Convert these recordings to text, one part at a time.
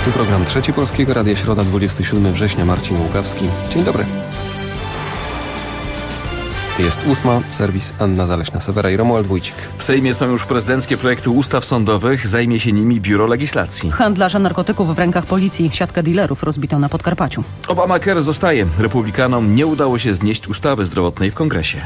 Tu program Trzeci Polskiego Radia, środa 27 września, Marcin Łukawski. Dzień dobry. Jest 8, serwis Anna Zaleśna-Sewera i Romuald Wójcik. W Sejmie są już prezydenckie projekty ustaw sądowych, zajmie się nimi Biuro Legislacji. Handlarze narkotyków w rękach policji, siatkę dealerów rozbito na Podkarpaciu. Obamacare zostaje. Republikanom nie udało się znieść ustawy zdrowotnej w Kongresie.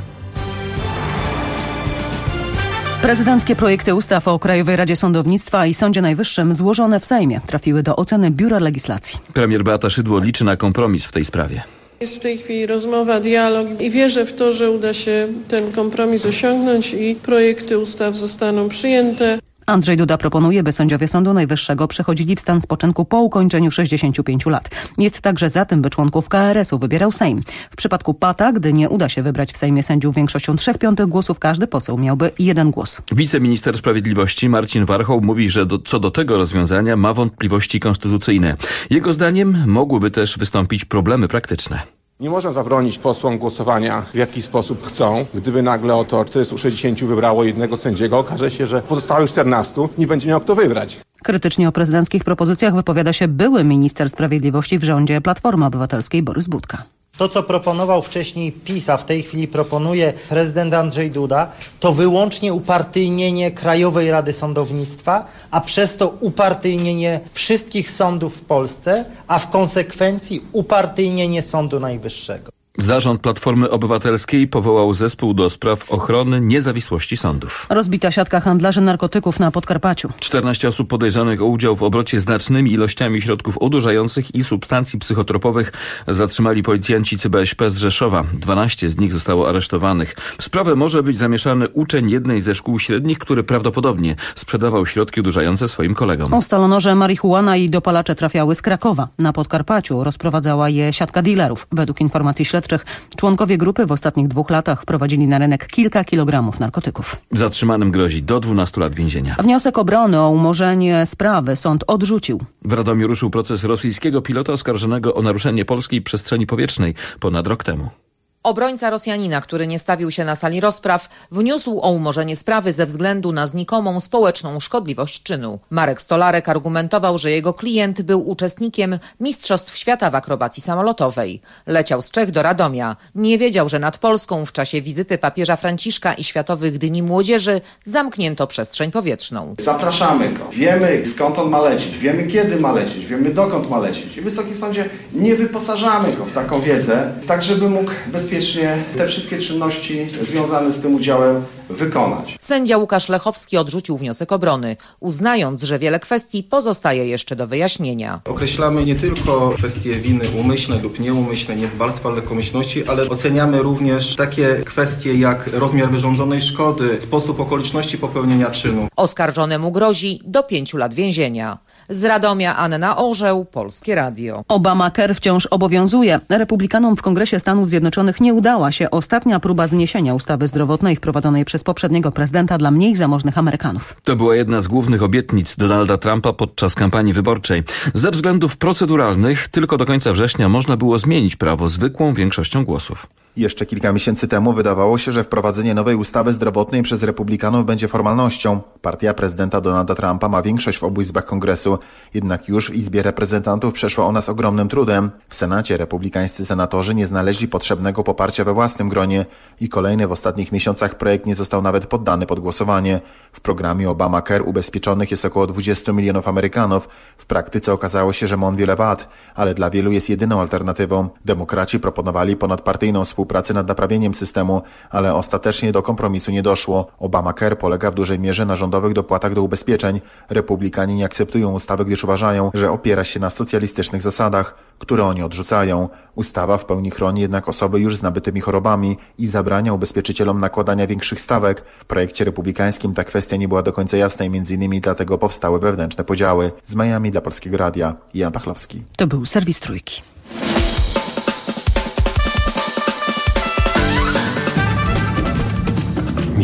Prezydenckie projekty ustaw o Krajowej Radzie Sądownictwa i Sądzie Najwyższym złożone w Sejmie trafiły do oceny Biura Legislacji. Premier Beata Szydło liczy na kompromis w tej sprawie. Jest w tej chwili rozmowa, dialog i wierzę w to, że uda się ten kompromis osiągnąć i projekty ustaw zostaną przyjęte. Andrzej Duda proponuje, by sędziowie Sądu Najwyższego przechodzili w stan spoczynku po ukończeniu 65 lat. Jest także za tym, by członków KRS-u wybierał Sejm. W przypadku PATA, gdy nie uda się wybrać w Sejmie sędziów większością 3/5 głosów, każdy poseł miałby 1 głos. Wiceminister Sprawiedliwości Marcin Warchoł mówi, że co do tego rozwiązania ma wątpliwości konstytucyjne. Jego zdaniem mogłyby też wystąpić problemy praktyczne. Nie można zabronić posłom głosowania w jaki sposób chcą. Gdyby nagle oto 460 wybrało jednego sędziego, okaże się, że pozostałych 14 nie będzie miał kto wybrać. Krytycznie o prezydenckich propozycjach wypowiada się były minister sprawiedliwości w rządzie Platformy Obywatelskiej Borys Budka. To, co proponował wcześniej PiS, a w tej chwili proponuje prezydent Andrzej Duda, to wyłącznie upartyjnienie Krajowej Rady Sądownictwa, a przez to upartyjnienie wszystkich sądów w Polsce, a w konsekwencji upartyjnienie Sądu Najwyższego. Zarząd Platformy Obywatelskiej powołał zespół do spraw ochrony niezawisłości sądów. Rozbita siatka handlarzy narkotyków na Podkarpaciu. 14 osób podejrzanych o udział w obrocie znacznymi ilościami środków odurzających i substancji psychotropowych zatrzymali policjanci CBŚP z Rzeszowa. 12 z nich zostało aresztowanych. W sprawę może być zamieszany uczeń jednej ze szkół średnich, który prawdopodobnie sprzedawał środki odurzające swoim kolegom. Ustalono, że marihuana i dopalacze trafiały z Krakowa. Na Podkarpaciu rozprowadzała je siatka dealerów. Według informacji śledczych członkowie grupy w ostatnich 2 latach wprowadzili na rynek kilka kilogramów narkotyków. Zatrzymanym grozi do 12 lat więzienia. Wniosek obrony o umorzenie sprawy sąd odrzucił. W Radomiu ruszył proces rosyjskiego pilota oskarżonego o naruszenie polskiej przestrzeni powietrznej ponad rok temu. Obrońca Rosjanina, który nie stawił się na sali rozpraw, wniósł o umorzenie sprawy ze względu na znikomą społeczną szkodliwość czynu. Marek Stolarek argumentował, że jego klient był uczestnikiem Mistrzostw Świata w akrobacji samolotowej. Leciał z Czech do Radomia. Nie wiedział, że nad Polską w czasie wizyty papieża Franciszka i Światowych Dni Młodzieży zamknięto przestrzeń powietrzną. Zapraszamy go. Wiemy, skąd on ma lecieć. Wiemy, kiedy ma lecieć. Wiemy, dokąd ma lecieć. I Wysoki Sądzie, nie wyposażamy go w taką wiedzę, tak żeby mógł bezpiecznie te wszystkie czynności związane z tym udziałem wykonać. Sędzia Łukasz Lechowski odrzucił wniosek obrony, uznając, że wiele kwestii pozostaje jeszcze do wyjaśnienia. Określamy nie tylko kwestie winy umyślnej lub nieumyślnej, niedbalstwa, lekkomyślności, ale oceniamy również takie kwestie jak rozmiar wyrządzonej szkody, sposób okoliczności popełnienia czynu. Oskarżonemu grozi do 5 lat więzienia. Z Radomia Anna Orzeł, Polskie Radio. Obamacare wciąż obowiązuje. Republikanom w Kongresie Stanów Zjednoczonych nie udała się ostatnia próba zniesienia ustawy zdrowotnej wprowadzonej przez poprzedniego prezydenta dla mniej zamożnych Amerykanów. To była jedna z głównych obietnic Donalda Trumpa podczas kampanii wyborczej. Ze względów proceduralnych tylko do końca września można było zmienić prawo zwykłą większością głosów. Jeszcze kilka miesięcy temu wydawało się, że wprowadzenie nowej ustawy zdrowotnej przez republikanów będzie formalnością. Partia prezydenta Donalda Trumpa ma większość w obu izbach kongresu, jednak już w Izbie Reprezentantów przeszła ona z ogromnym trudem. W Senacie republikańscy senatorzy nie znaleźli potrzebnego poparcia we własnym gronie i kolejny w ostatnich miesiącach projekt nie został nawet poddany pod głosowanie. W programie Obamacare ubezpieczonych jest około 20 milionów Amerykanów. W praktyce okazało się, że ma on wiele wad, ale dla wielu jest jedyną alternatywą. Demokraci proponowali ponadpartyjną współpracę nad naprawieniem systemu, ale ostatecznie do kompromisu nie doszło. Obamacare polega w dużej mierze na rządowych dopłatach do ubezpieczeń. Republikanie nie akceptują ustawy, gdyż uważają, że opiera się na socjalistycznych zasadach, które oni odrzucają. Ustawa w pełni chroni jednak osoby już z nabytymi chorobami i zabrania ubezpieczycielom nakładania większych stawek. W projekcie republikańskim ta kwestia nie była do końca jasna i m.in. dlatego powstały wewnętrzne podziały. Z Miami dla Polskiego Radia, Jan Pachlowski. To był serwis Trójki.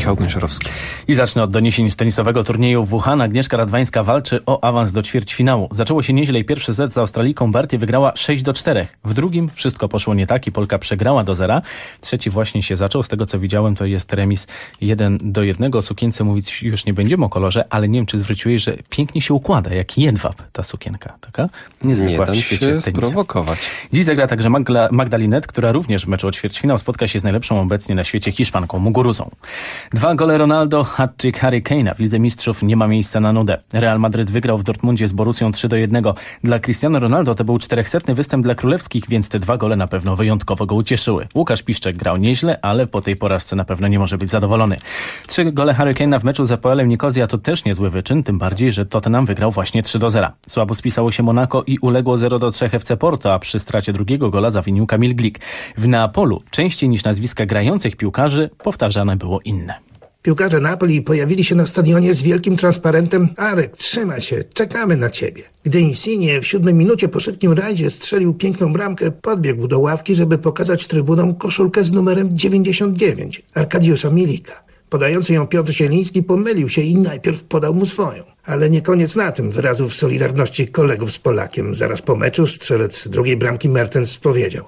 Michał Gąsiorowski. I zacznę od doniesień z tenisowego turnieju w Wuhan. Agnieszka Radwańska walczy o awans do ćwierćfinału. Zaczęło się nieźle i pierwszy set z Australijką Barty wygrała 6-4. W drugim wszystko poszło nie tak i Polka przegrała do 0. Trzeci właśnie się zaczął. Z tego co widziałem, to jest remis 1-1. O sukience mówić już nie będziemy o kolorze, ale nie wiem, czy zwróciłeś, że pięknie się układa, jak jedwab ta sukienka. Taka niezwykła w świecie tenisa. Sprowokować. Dziś zagra także Magda Linette, która również w meczu o ćwierćfinał spotka się z najlepszą obecnie na świecie Hiszpanką Muguruzą. 2 gole Ronaldo, hat-trick Harry Kane'a. W Lidze Mistrzów nie ma miejsca na nudę. Real Madryt wygrał w Dortmundzie z Borussią 3-1. Dla Cristiano Ronaldo to był 400. występ dla królewskich, więc te 2 gole na pewno wyjątkowo go ucieszyły. Łukasz Piszczek grał nieźle, ale po tej porażce na pewno nie może być zadowolony. 3 gole Harry Kane'a w meczu z APOEL-em Nikozja to też niezły wyczyn, tym bardziej, że Tottenham wygrał właśnie 3-0. Słabo spisało się Monako i uległo 0-3 FC Porto, a przy stracie drugiego gola zawinił Kamil Glik. W Neapolu częściej niż nazwiska grających piłkarzy powtarzane było inne. Piłkarze Napoli pojawili się na stadionie z wielkim transparentem: Arek, trzymaj się, czekamy na ciebie. Gdy Insigne w 7 minucie po szybkim rajdzie strzelił piękną bramkę, podbiegł do ławki, żeby pokazać trybunom koszulkę z numerem 99, Arkadiusza Milika. Podający ją Piotr Zieliński pomylił się i najpierw podał mu swoją. Ale nie koniec na tym wyrazów solidarności kolegów z Polakiem. Zaraz po meczu strzelec drugiej bramki Mertens powiedział: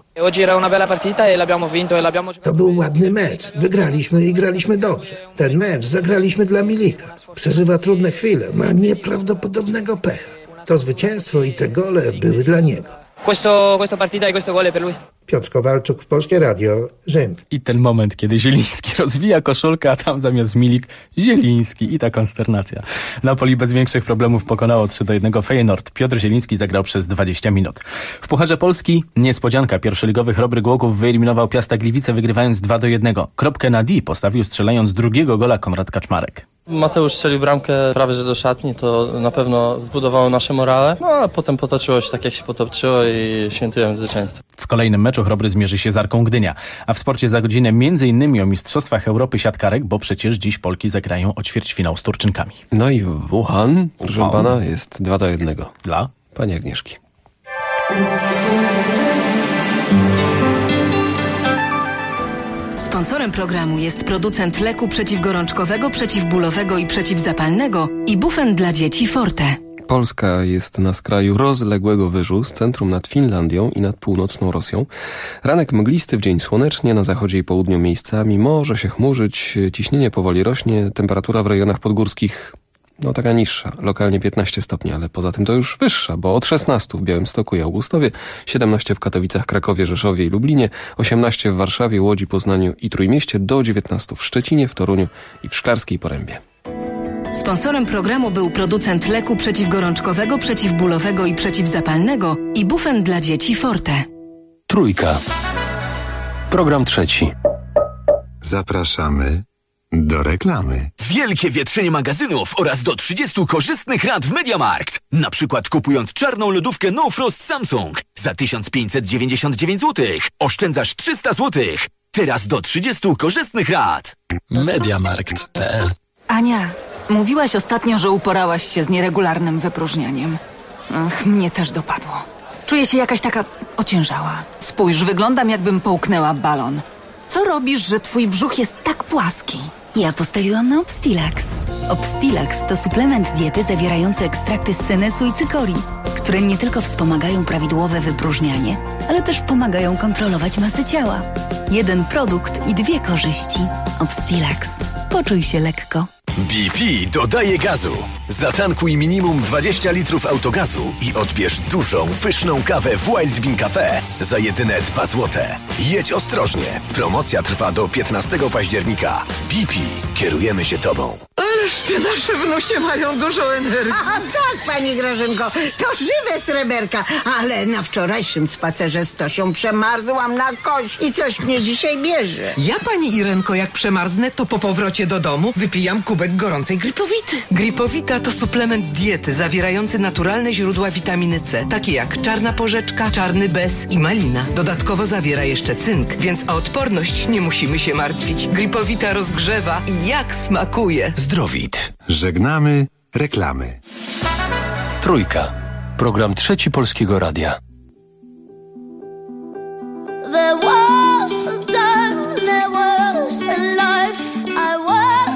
to był ładny mecz. Wygraliśmy i graliśmy dobrze. Ten mecz zagraliśmy dla Milika. Przeżywa trudne chwile. Ma nieprawdopodobnego pecha. To zwycięstwo i te gole były dla niego. Questa partita e questo gol è per lui. Piotr Kowalczuk, Polskie Radio, Rzym. I ten moment, kiedy Zieliński rozwija koszulkę, a tam zamiast Milik Zieliński i ta konsternacja. Napoli bez większych problemów pokonało 3-1 Feyenoord. Piotr Zieliński zagrał przez 20 minut. W Pucharze Polski niespodzianka. Pierwszoligowy Chrobry Głogów wyeliminował Piasta Gliwice, wygrywając 2-1. Kropkę na D postawił, strzelając drugiego gola Konrad Kaczmarek. Mateusz strzelił bramkę prawie że do szatni, to na pewno zbudowało nasze morale, a potem potoczyło się tak jak się potoczyło i świętujemy zwycięstwo. W kolejnym meczu Chrobry zmierzy się z Arką Gdynia, a w sporcie za godzinę m.in. o Mistrzostwach Europy siatkarek, bo przecież dziś Polki zagrają o ćwierćfinał z Turczynkami. No i w Wuhan, proszę pana, jest 2-1. Dla pani Agnieszki. Sponsorem programu jest producent leku przeciwgorączkowego, przeciwbólowego i przeciwzapalnego Ibufen dla dzieci Forte. Polska jest na skraju rozległego wyżu z centrum nad Finlandią i nad północną Rosją. Ranek mglisty, w dzień słonecznie, na zachodzie i południu miejscami może się chmurzyć, ciśnienie powoli rośnie, temperatura w rejonach podgórskich taka niższa, lokalnie 15 stopni, ale poza tym to już wyższa, bo od 16 w Białymstoku i Augustowie, 17 w Katowicach, Krakowie, Rzeszowie i Lublinie, 18 w Warszawie, Łodzi, Poznaniu i Trójmieście, do 19 w Szczecinie, w Toruniu i w Szklarskiej Porębie. Sponsorem programu był producent leku przeciwgorączkowego, przeciwbólowego i przeciwzapalnego Ibufen dla dzieci Forte. Trójka. Program trzeci. Zapraszamy do reklamy. Wielkie wietrzenie magazynów oraz do 30 korzystnych rat w MediaMarkt. Na przykład kupując czarną lodówkę No Frost Samsung za 1599 zł. Oszczędzasz 300 zł. Teraz do 30 korzystnych rat. MediaMarkt.pl. Ania, mówiłaś ostatnio, że uporałaś się z nieregularnym wypróżnianiem. Mnie też dopadło. Czuję się jakaś taka ociężała. Spójrz, wyglądam jakbym połknęła balon. Co robisz, że twój brzuch jest tak płaski? Ja postawiłam na Obstilax. Obstilax to suplement diety zawierający ekstrakty z senesu i cykorii, które nie tylko wspomagają prawidłowe wypróżnianie, ale też pomagają kontrolować masę ciała. Jeden produkt i 2 korzyści. Obstilax. Poczuj się lekko. BP dodaje gazu. Zatankuj minimum 20 litrów autogazu i odbierz dużą, pyszną kawę w Wild Bean Cafe za jedyne 2 złote. Jedź ostrożnie. Promocja trwa do 15 października. BP. Kierujemy się tobą. Ależ te nasze wnusie mają dużo energii. A tak, pani Grażynko, to żywe sreberka, ale na wczorajszym spacerze z Tosią przemarzłam na kość i coś mnie dzisiaj bierze. Ja, pani Irenko, jak przemarzę, to po powrocie do domu wypijam kubek gorącej Gripowity. Gripowita to suplement diety zawierający naturalne źródła witaminy C, takie jak czarna porzeczka, czarny bez i malina. Dodatkowo zawiera jeszcze cynk, więc o odporność nie musimy się martwić. Gripowita rozgrzewa i jak smakuje. Zdrowit. Żegnamy reklamy. Trójka. Program trzeci Polskiego Radia. There was a time, there was a life I was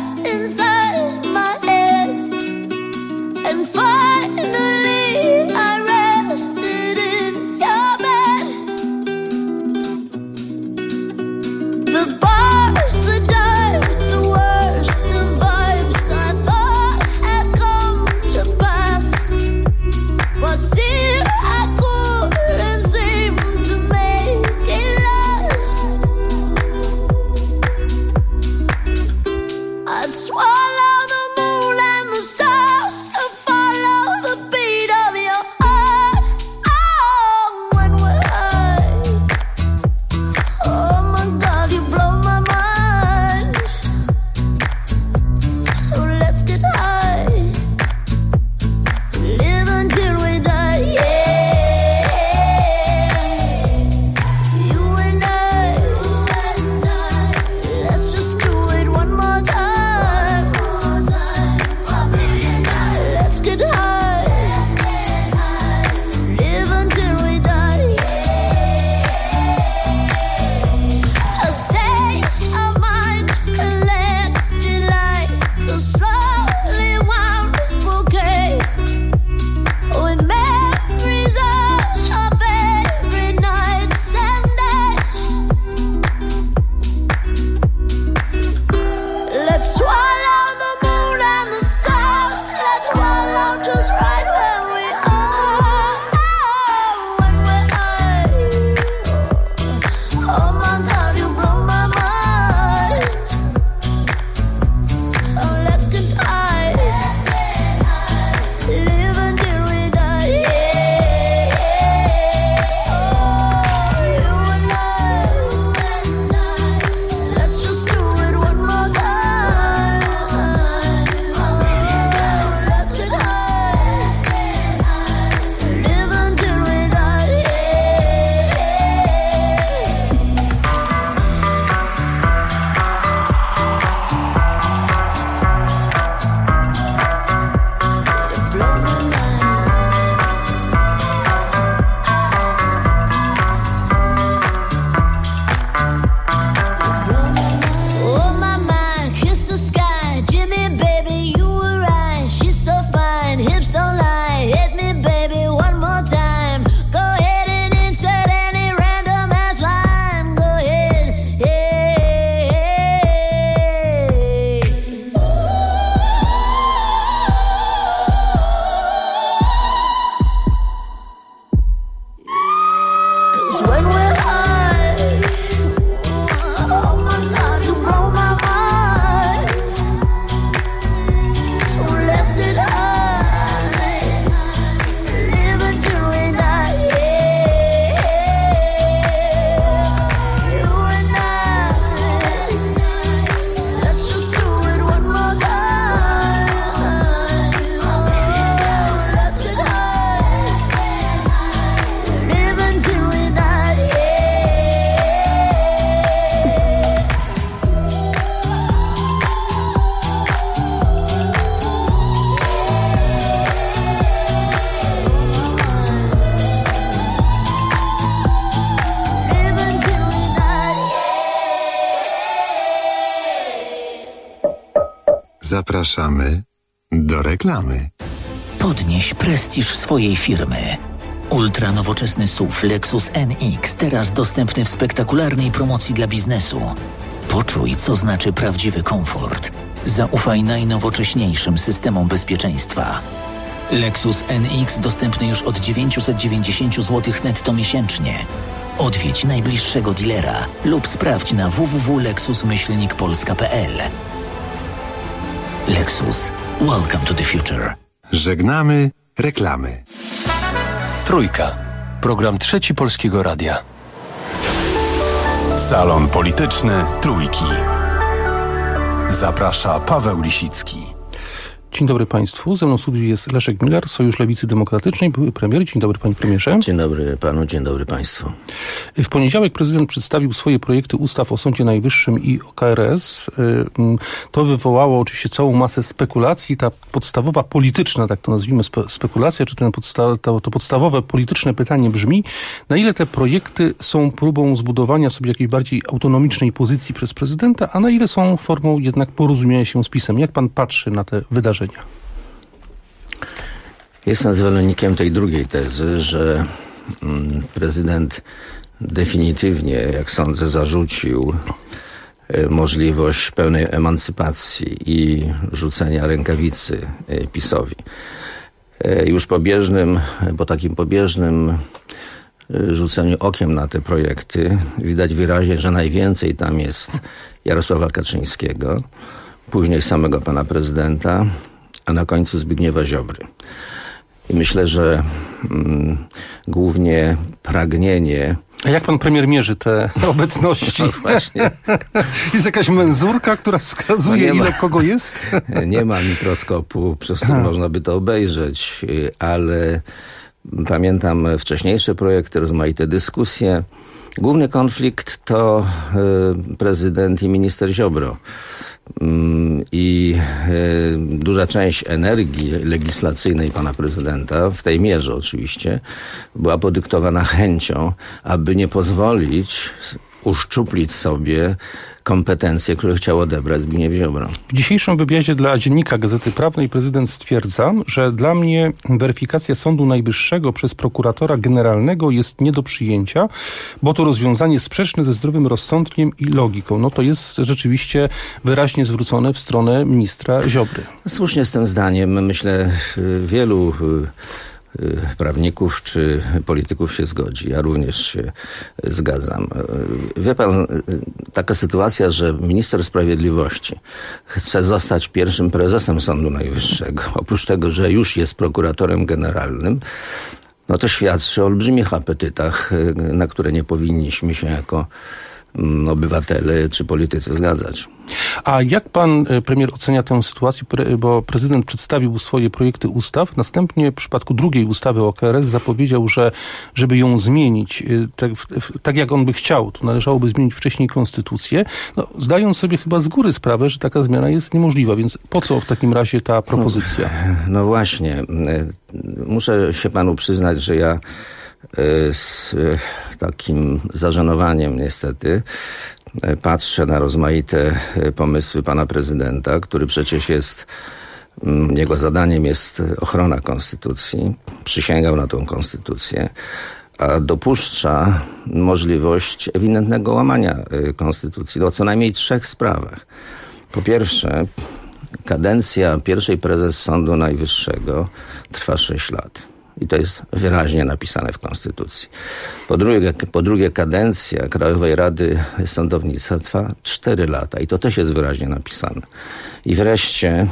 Zapraszamy do reklamy. Podnieś prestiż swojej firmy. Ultra nowoczesny SUV Lexus NX, teraz dostępny w spektakularnej promocji dla biznesu. Poczuj, co znaczy prawdziwy komfort. Zaufaj najnowocześniejszym systemom bezpieczeństwa. Lexus NX dostępny już od 990 zł netto miesięcznie. Odwiedź najbliższego dealera lub sprawdź na www.lexus-polska.pl. Lexus. Welcome to the future. Żegnamy reklamy. Trójka. Program Trzeci Polskiego Radia. Salon Polityczny Trójki. Zaprasza Paweł Lisicki. Dzień dobry Państwu. Ze mną w studiu jest Leszek Miller, Sojusz Lewicy Demokratycznej, były premier. Dzień dobry Panie Premierze. Dzień dobry Panu, dzień dobry Państwu. W poniedziałek prezydent przedstawił swoje projekty ustaw o Sądzie Najwyższym i o KRS. To wywołało oczywiście całą masę spekulacji. Ta podstawowa polityczna, tak to nazwijmy, spekulacja, czy to podstawowe polityczne pytanie brzmi, na ile te projekty są próbą zbudowania sobie jakiejś bardziej autonomicznej pozycji przez prezydenta, a na ile są formą jednak porozumienia się z PiS-em. Jak Pan patrzy na te wydarzenia? Jestem zwolennikiem tej drugiej tezy, że prezydent definitywnie, jak sądzę, zarzucił możliwość pełnej emancypacji i rzucenia rękawicy PiS-owi. Już po takim pobieżnym rzuceniu okiem na te projekty widać wyraźnie, że najwięcej tam jest Jarosława Kaczyńskiego, później samego pana prezydenta, a na końcu Zbigniewa Ziobry. I myślę, że głównie pragnienie... A jak pan premier mierzy te obecności? No właśnie. Jest jakaś menzurka, która wskazuje, ile kogo jest? Nie ma mikroskopu, przez który można by to obejrzeć, ale pamiętam wcześniejsze projekty, rozmaite dyskusje. Główny konflikt to prezydent i minister Ziobro. I duża część energii legislacyjnej pana prezydenta, w tej mierze oczywiście, była podyktowana chęcią, aby nie pozwolić uszczuplić sobie kompetencje, które chciał odebrać Zbigniew Ziobro. W dzisiejszym wywiadzie dla Dziennika Gazety Prawnej prezydent stwierdza, że dla mnie weryfikacja Sądu Najwyższego przez prokuratora generalnego jest nie do przyjęcia, bo to rozwiązanie sprzeczne ze zdrowym rozsądkiem i logiką. No to jest rzeczywiście wyraźnie zwrócone w stronę ministra Ziobry. Słusznie z tym zdaniem, myślę, wielu prawników czy polityków się zgodzi. Ja również się zgadzam. Wie pan, taka sytuacja, że minister sprawiedliwości chce zostać pierwszym prezesem Sądu Najwyższego, oprócz tego, że już jest prokuratorem generalnym, no to świadczy o olbrzymich apetytach, na które nie powinniśmy się jako obywatele czy politycy zgadzać. A jak pan premier ocenia tę sytuację, bo prezydent przedstawił swoje projekty ustaw, następnie w przypadku drugiej ustawy o KRS zapowiedział, że żeby ją zmienić tak jak on by chciał, to należałoby zmienić wcześniej konstytucję, no, zdając sobie chyba z góry sprawę, że taka zmiana jest niemożliwa, więc po co w takim razie ta propozycja? No właśnie, muszę się panu przyznać, że ja z takim zażenowaniem niestety patrzę na rozmaite pomysły pana prezydenta, który przecież jest, jego zadaniem jest ochrona konstytucji, przysięgał na tą konstytucję, a dopuszcza możliwość ewidentnego łamania konstytucji o co najmniej 3 sprawach. Po pierwsze, kadencja pierwszej prezes Sądu Najwyższego trwa 6 lat. I to jest wyraźnie napisane w Konstytucji. Po drugie, kadencja Krajowej Rady Sądownictwa trwa 4 lata. I to też jest wyraźnie napisane. I wreszcie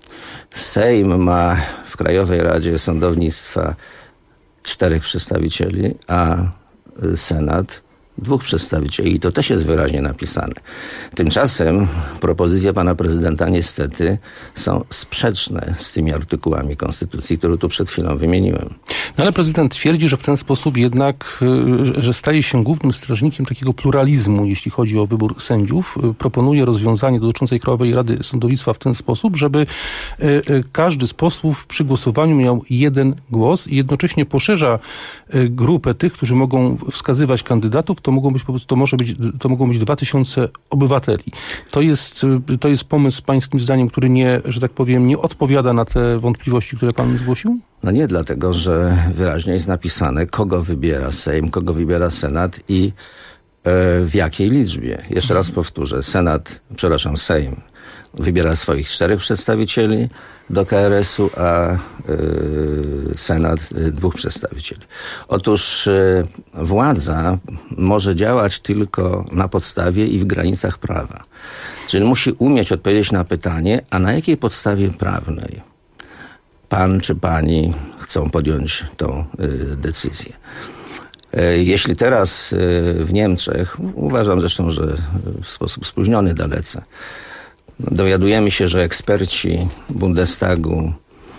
Sejm ma w Krajowej Radzie Sądownictwa 4 przedstawicieli, a Senat 2 przedstawicieli. I to też jest wyraźnie napisane. Tymczasem propozycje pana prezydenta niestety są sprzeczne z tymi artykułami Konstytucji, które tu przed chwilą wymieniłem. No ale prezydent twierdzi, że w ten sposób jednak, że staje się głównym strażnikiem takiego pluralizmu, jeśli chodzi o wybór sędziów. Proponuje rozwiązanie dotyczące Krajowej Rady Sądownictwa w ten sposób, żeby każdy z posłów przy głosowaniu miał 1 głos i jednocześnie poszerza grupę tych, którzy mogą wskazywać kandydatów, to mogą być 2000 obywateli. To jest pomysł pańskim zdaniem, który nie, że tak powiem, nie odpowiada na te wątpliwości, które pan zgłosił? No nie, dlatego że wyraźnie jest napisane, kogo wybiera Sejm, kogo wybiera Senat i w jakiej liczbie. Jeszcze raz powtórzę, Sejm wybiera swoich 4 przedstawicieli do KRS-u, a Senat 2 przedstawicieli. Otóż władza może działać tylko na podstawie i w granicach prawa. Czyli musi umieć odpowiedzieć na pytanie, a na jakiej podstawie prawnej pan czy pani chcą podjąć tą decyzję. Jeśli teraz w Niemczech, uważam zresztą, że w sposób spóźniony dalece, dowiadujemy się, że eksperci Bundestagu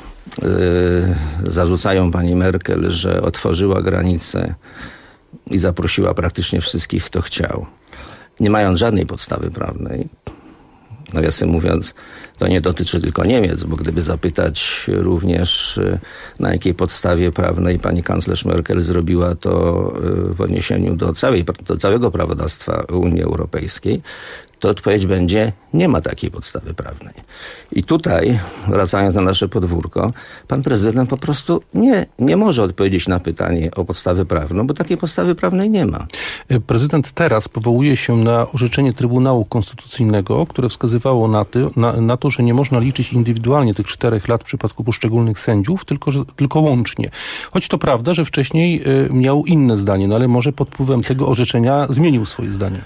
zarzucają pani Merkel, że otworzyła granice i zaprosiła praktycznie wszystkich, kto chciał, nie mając żadnej podstawy prawnej. Nawiasem mówiąc, to nie dotyczy tylko Niemiec, bo gdyby zapytać również, na jakiej podstawie prawnej pani kanclerz Merkel zrobiła to w odniesieniu do całego prawodawstwa Unii Europejskiej, to odpowiedź będzie, nie ma takiej podstawy prawnej. I tutaj, wracając na nasze podwórko, pan prezydent po prostu nie może odpowiedzieć na pytanie o podstawę prawną, bo takiej podstawy prawnej nie ma. Prezydent teraz powołuje się na orzeczenie Trybunału Konstytucyjnego, które wskazywało na to, że nie można liczyć indywidualnie tych 4 lat w przypadku poszczególnych sędziów, tylko łącznie. Choć to prawda, że wcześniej miał inne zdanie, no ale może pod wpływem tego orzeczenia zmienił swoje zdanie.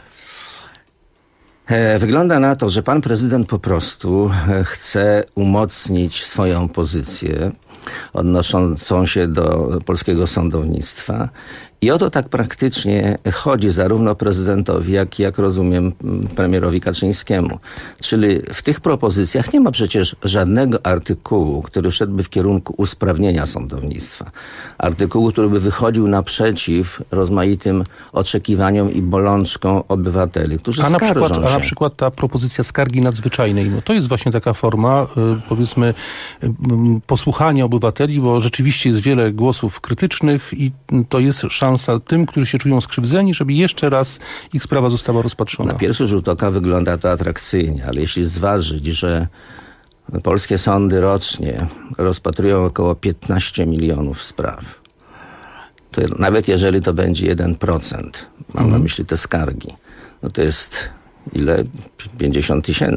Wygląda na to, że pan prezydent po prostu chce umocnić swoją pozycję odnoszącą się do polskiego sądownictwa. I o to tak praktycznie chodzi zarówno prezydentowi, jak rozumiem, premierowi Kaczyńskiemu. Czyli w tych propozycjach nie ma przecież żadnego artykułu, który szedłby w kierunku usprawnienia sądownictwa. Artykułu, który by wychodził naprzeciw rozmaitym oczekiwaniom i bolączkom obywateli, którzy skarżą się. A na przykład ta propozycja skargi nadzwyczajnej, no to jest właśnie taka forma, powiedzmy, posłuchania obywateli, bo rzeczywiście jest wiele głosów krytycznych i to jest szansa tym, którzy się czują skrzywdzeni, żeby jeszcze raz ich sprawa została rozpatrzona. Na pierwszy rzut oka wygląda to atrakcyjnie, ale jeśli zważyć, że polskie sądy rocznie rozpatrują około 15 milionów spraw, to nawet jeżeli to będzie 1%, mam na myśli te skargi, no to jest ile? 50 000.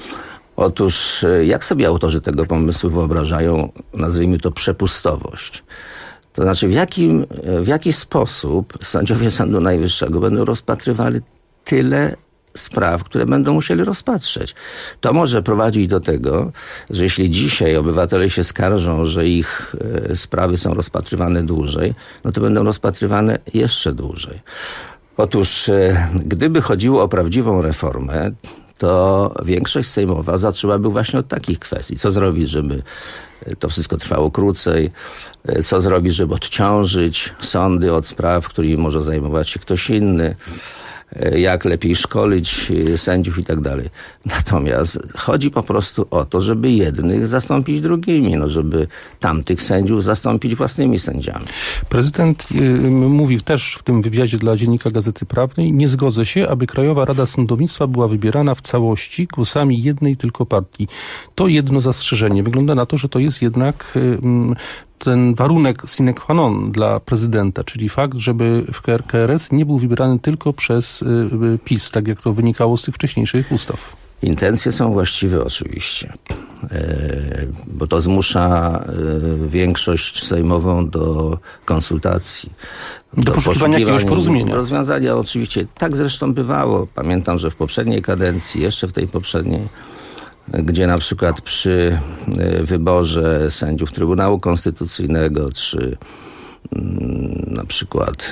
Otóż jak sobie autorzy tego pomysłu wyobrażają, nazwijmy to, przepustowość? To znaczy, w jaki sposób sędziowie Sądu Najwyższego będą rozpatrywali tyle spraw, które będą musieli rozpatrzeć. To może prowadzić do tego, że jeśli dzisiaj obywatele się skarżą, że ich sprawy są rozpatrywane dłużej, no to będą rozpatrywane jeszcze dłużej. Otóż, gdyby chodziło o prawdziwą reformę, to większość sejmowa zaczęłaby właśnie od takich kwestii. Co zrobić, żeby to wszystko trwało krócej? Co zrobić, żeby odciążyć sądy od spraw, którymi może zajmować się ktoś inny? Jak lepiej szkolić sędziów i tak dalej. Natomiast chodzi po prostu o to, żeby jednych zastąpić drugimi, żeby tamtych sędziów zastąpić własnymi sędziami. Prezydent mówi też w tym wywiadzie dla Dziennika Gazety Prawnej: nie zgodzę się, aby Krajowa Rada Sądownictwa była wybierana w całości głosami jednej tylko partii. To jedno zastrzeżenie. Wygląda na to, że to jest jednak ten warunek sine qua non dla prezydenta, czyli fakt, żeby w KRS nie był wybierany tylko przez PiS, tak jak to wynikało z tych wcześniejszych ustaw. Intencje są właściwe oczywiście, bo to zmusza większość sejmową do konsultacji, do poszukiwania jakiegoś porozumienia. Rozwiązania oczywiście. Tak zresztą bywało. Pamiętam, że w poprzedniej kadencji, jeszcze w tej poprzedniej, gdzie na przykład przy wyborze sędziów Trybunału Konstytucyjnego, czy na przykład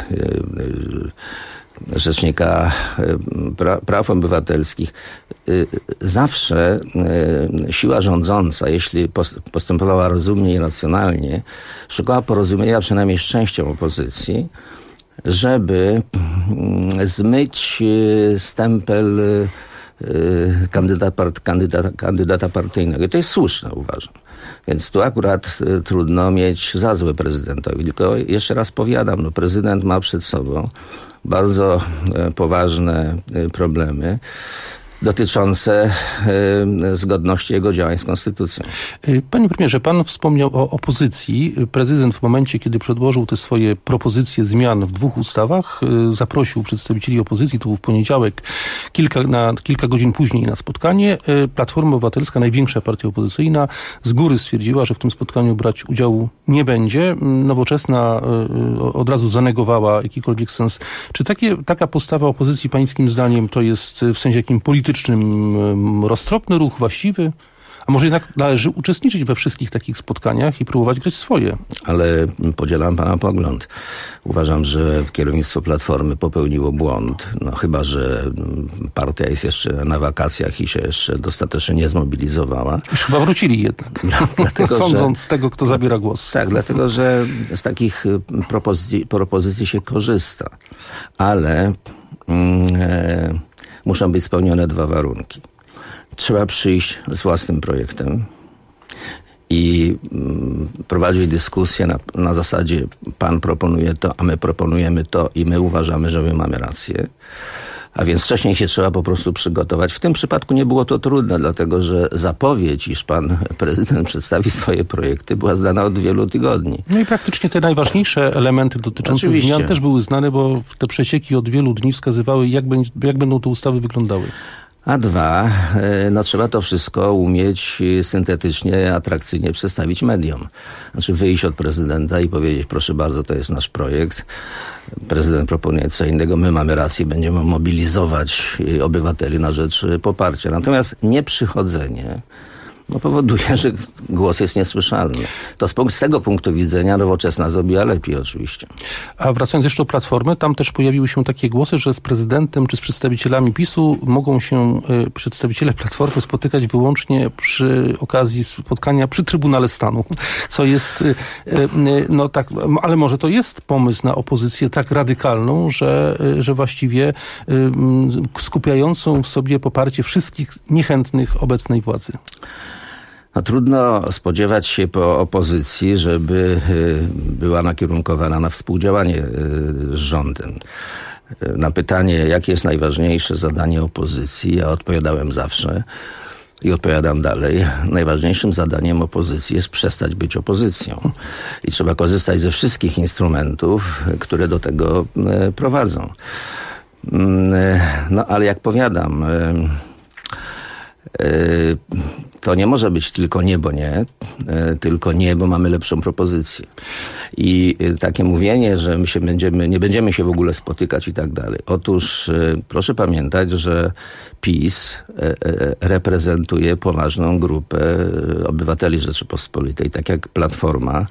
Rzecznika Praw Obywatelskich, zawsze siła rządząca, jeśli postępowała rozumnie i racjonalnie, szukała porozumienia przynajmniej z częścią opozycji, żeby zmyć stempel kandydata partyjnego. I to jest słuszne, uważam. Więc tu akurat trudno mieć za złe prezydentowi. Tylko jeszcze raz powiadam, prezydent ma przed sobą bardzo poważne problemy dotyczące zgodności jego działań z konstytucją. Panie premierze, pan wspomniał o opozycji. Prezydent w momencie, kiedy przedłożył te swoje propozycje zmian w 2 ustawach, zaprosił przedstawicieli opozycji, to był w poniedziałek, kilka godzin później na spotkanie. Platforma Obywatelska, największa partia opozycyjna, z góry stwierdziła, że w tym spotkaniu brać udziału nie będzie. Nowoczesna od razu zanegowała jakikolwiek sens. Czy taka postawa opozycji pańskim zdaniem to jest w sensie jakim politycznym roztropny ruch, właściwy? A może jednak należy uczestniczyć we wszystkich takich spotkaniach i próbować grać swoje? Ale podzielam pana pogląd. Uważam, że kierownictwo Platformy popełniło błąd. Chyba że partia jest jeszcze na wakacjach i się jeszcze dostatecznie nie zmobilizowała. Już chyba wrócili jednak. Dlatego, sądząc z tego, kto zabiera głos. Tak, dlatego, że z takich propozycji się korzysta. Ale muszą być spełnione 2 warunki. Trzeba przyjść z własnym projektem i prowadzić dyskusję na zasadzie pan proponuje to, a my proponujemy to i my uważamy, że my mamy rację. A więc wcześniej się trzeba po prostu przygotować. W tym przypadku nie było to trudne, dlatego że zapowiedź, iż pan prezydent przedstawi swoje projekty, była znana od wielu tygodni. No i praktycznie te najważniejsze elementy dotyczące zmian też były znane, bo te przecieki od wielu dni wskazywały, jak będą te ustawy wyglądały. A 2, trzeba to wszystko umieć syntetycznie, atrakcyjnie przedstawić mediom. Znaczy wyjść od prezydenta i powiedzieć, proszę bardzo, to jest nasz projekt. Prezydent proponuje co innego, my mamy rację, będziemy mobilizować obywateli na rzecz poparcia. Natomiast nieprzychodzenie powoduje, że głos jest niesłyszalny. To z tego punktu widzenia Nowoczesna zrobiła lepiej oczywiście. A wracając jeszcze do Platformy, tam też pojawiły się takie głosy, że z prezydentem czy z przedstawicielami PiS-u mogą się przedstawiciele Platformy spotykać wyłącznie przy okazji spotkania przy Trybunale Stanu. Co jest, tak, ale może to jest pomysł na opozycję tak radykalną, że właściwie skupiającą w sobie poparcie wszystkich niechętnych obecnej władzy. Trudno spodziewać się po opozycji, żeby była nakierunkowana na współdziałanie z rządem. Na pytanie, jakie jest najważniejsze zadanie opozycji, ja odpowiadałem zawsze i odpowiadam dalej. Najważniejszym zadaniem opozycji jest przestać być opozycją. I trzeba korzystać ze wszystkich instrumentów, które do tego prowadzą. Ale jak powiadam, to nie może być tylko tylko nie, bo mamy lepszą propozycję. I takie mówienie, że nie będziemy się w ogóle spotykać i tak dalej. Otóż proszę pamiętać, że PiS reprezentuje poważną grupę obywateli Rzeczypospolitej, tak jak Platforma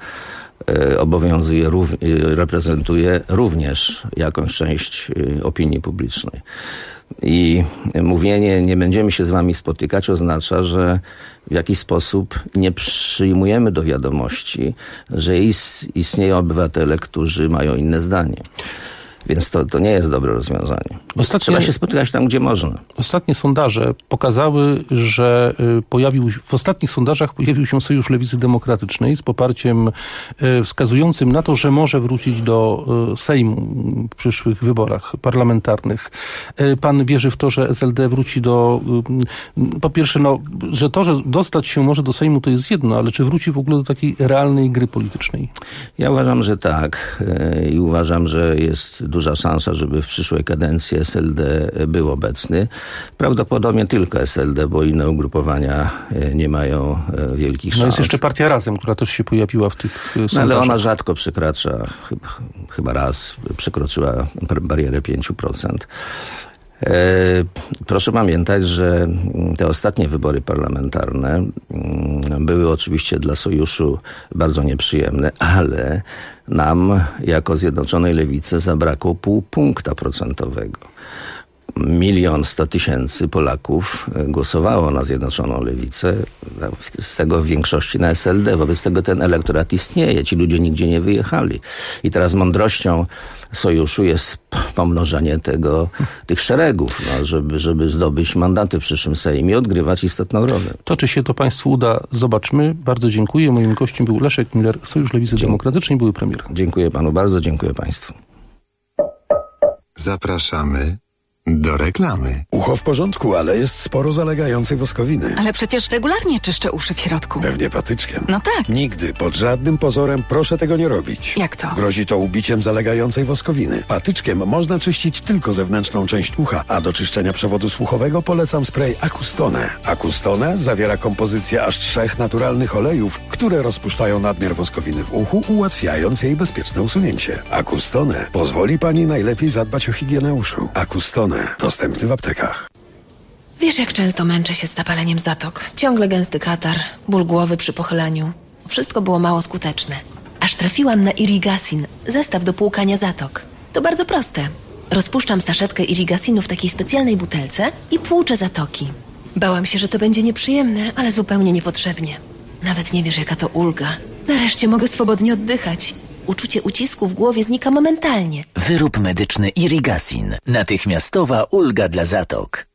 reprezentuje również jakąś część opinii publicznej. I mówienie, nie będziemy się z wami spotykać, oznacza, że w jakiś sposób nie przyjmujemy do wiadomości, że istnieją obywatele, którzy mają inne zdanie. Więc to nie jest dobre rozwiązanie. Trzeba się spotykać tam, gdzie można. Ostatnie sondaże pokazały, że w ostatnich sondażach pojawił się Sojusz Lewicy Demokratycznej z poparciem wskazującym na to, że może wrócić do Sejmu w przyszłych wyborach parlamentarnych. Pan wierzy w to, że SLD wróci po pierwsze, że to, że dostać się może do Sejmu, to jest jedno, ale czy wróci w ogóle do takiej realnej gry politycznej? Ja uważam, że tak. I uważam, że jest duża szansa, żeby w przyszłej kadencji SLD był obecny. Prawdopodobnie tylko SLD, bo inne ugrupowania nie mają wielkich szans. Jest jeszcze partia Razem, która też się pojawiła w tych sondażach. Ale ona rzadko przekracza, chyba raz przekroczyła barierę 5%. Proszę pamiętać, że te ostatnie wybory parlamentarne były oczywiście dla Sojuszu bardzo nieprzyjemne, ale nam jako Zjednoczonej Lewicy zabrakło 0,5 punktu procentowego. 1 100 000 Polaków głosowało na Zjednoczoną Lewicę, z tego w większości na SLD. Wobec tego ten elektorat istnieje. Ci ludzie nigdzie nie wyjechali. I teraz mądrością sojuszu jest pomnożenie tych szeregów, żeby zdobyć mandaty w przyszłym Sejmie i odgrywać istotną rolę. To, czy się to państwu uda, zobaczmy. Bardzo dziękuję. Moim gościem był Leszek Miller, Sojusz Lewicy Demokratycznej, były premier. Dziękuję panu bardzo, dziękuję państwu. Zapraszamy do reklamy. Ucho w porządku, ale jest sporo zalegającej woskowiny. Ale przecież regularnie czyszczę uszy w środku. Pewnie patyczkiem. No tak. Nigdy, pod żadnym pozorem proszę tego nie robić. Jak to? Grozi to ubiciem zalegającej woskowiny. Patyczkiem można czyścić tylko zewnętrzną część ucha, a do czyszczenia przewodu słuchowego polecam spray Acustone. Acustone zawiera kompozycję aż 3 naturalnych olejów, które rozpuszczają nadmiar woskowiny w uchu, ułatwiając jej bezpieczne usunięcie. Acustone pozwoli pani najlepiej zadbać o higienę uszu. Acustone. Dostępny w aptekach. Wiesz, jak często męczę się z zapaleniem zatok. Ciągle gęsty katar, ból głowy przy pochyleniu. Wszystko było mało skuteczne. Aż trafiłam na Irigasin, zestaw do płukania zatok. To bardzo proste. Rozpuszczam saszetkę Irigasinu w takiej specjalnej butelce i płuczę zatoki. Bałam się, że to będzie nieprzyjemne, ale zupełnie niepotrzebnie. Nawet nie wiesz, jaka to ulga. Nareszcie mogę swobodnie oddychać. Uczucie ucisku w głowie znika momentalnie. Wyrób medyczny Irigasin. Natychmiastowa ulga dla zatok.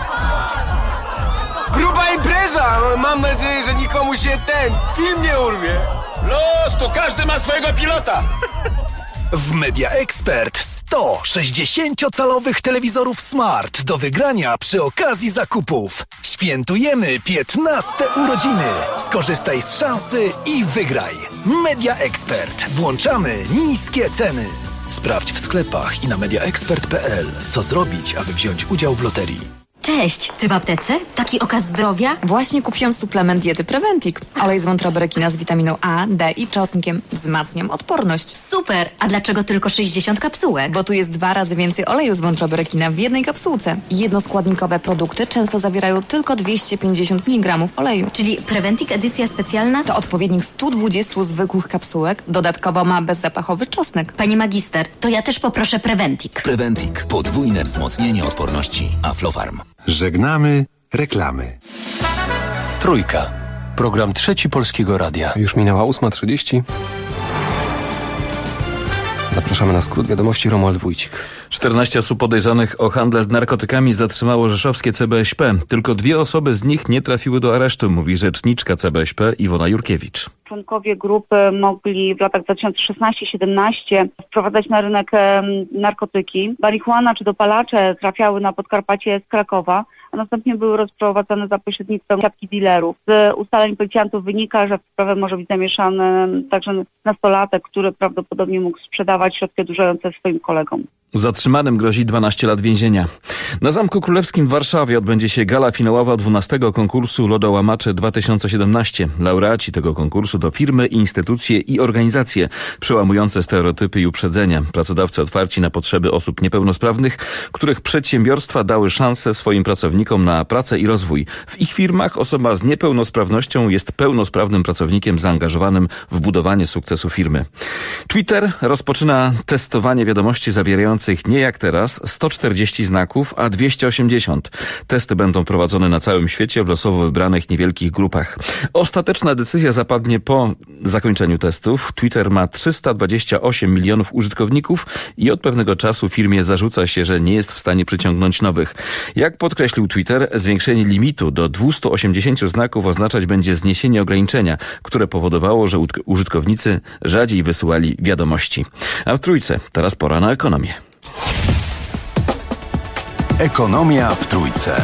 Gruba impreza! Mam nadzieję, że nikomu się ten film nie urwie. Los, to każdy ma swojego pilota. W Media Expert 100 60-calowych telewizorów Smart do wygrania przy okazji zakupów. Świętujemy 15 urodziny. Skorzystaj z szansy i wygraj. Media Expert. Włączamy niskie ceny. Sprawdź w sklepach i na mediaexpert.pl, co zrobić, aby wziąć udział w loterii. Cześć, ty w aptece? Taki okaz zdrowia? Właśnie kupiłam suplement diety Preventic. Olej z wątroby rekina z witaminą A, D i czosnkiem. Wzmacniam odporność. Super! A dlaczego tylko 60 kapsułek? Bo tu jest 2 razy więcej oleju z wątroby rekina w jednej kapsułce. Jednoskładnikowe produkty często zawierają tylko 250 mg oleju. Czyli Preventic edycja specjalna? To odpowiednik 120 zwykłych kapsułek. Dodatkowo ma bezzapachowy czosnek. Pani magister, to ja też poproszę Preventic. Preventic. Podwójne wzmocnienie odporności. Aflofarm. Żegnamy reklamy. Trójka. Program Trzeci Polskiego Radia. Już minęła 8:30. Zapraszamy na skrót wiadomości. Romuald Wójcik. 14 osób podejrzanych o handel narkotykami zatrzymało rzeszowskie CBŚP. Tylko 2 osoby z nich nie trafiły do aresztu, mówi rzeczniczka CBŚP Iwona Jurkiewicz. Członkowie grupy mogli w latach 2016-17 wprowadzać na rynek narkotyki. Marihuana czy dopalacze trafiały na Podkarpacie z Krakowa, a następnie były rozprowadzane za pośrednictwem siatki dealerów. Z ustaleń policjantów wynika, że w sprawę może być zamieszany także nastolatek, który prawdopodobnie mógł sprzedawać środki odurzające swoim kolegom. Zatrzymanym grozi 12 lat więzienia. Na Zamku Królewskim w Warszawie odbędzie się gala finałowa 12. konkursu Lodołamacze 2017. Laureaci tego konkursu to firmy, instytucje i organizacje przełamujące stereotypy i uprzedzenia. Pracodawcy otwarci na potrzeby osób niepełnosprawnych, których przedsiębiorstwa dały szansę swoim pracownikom na pracę i rozwój. W ich firmach osoba z niepełnosprawnością jest pełnosprawnym pracownikiem zaangażowanym w budowanie sukcesu firmy. Twitter rozpoczyna testowanie wiadomości zawierających nie jak teraz 140 znaków, a 280. Testy będą prowadzone na całym świecie w losowo wybranych niewielkich grupach. Ostateczna decyzja zapadnie po zakończeniu testów. Twitter ma 328 milionów użytkowników i od pewnego czasu firmie zarzuca się, że nie jest w stanie przyciągnąć nowych. Jak podkreślił Twitter, zwiększenie limitu do 280 znaków oznaczać będzie zniesienie ograniczenia, które powodowało, że użytkownicy rzadziej wysyłali wiadomości. A w Trójce teraz pora na ekonomię. Ekonomia w Trójce.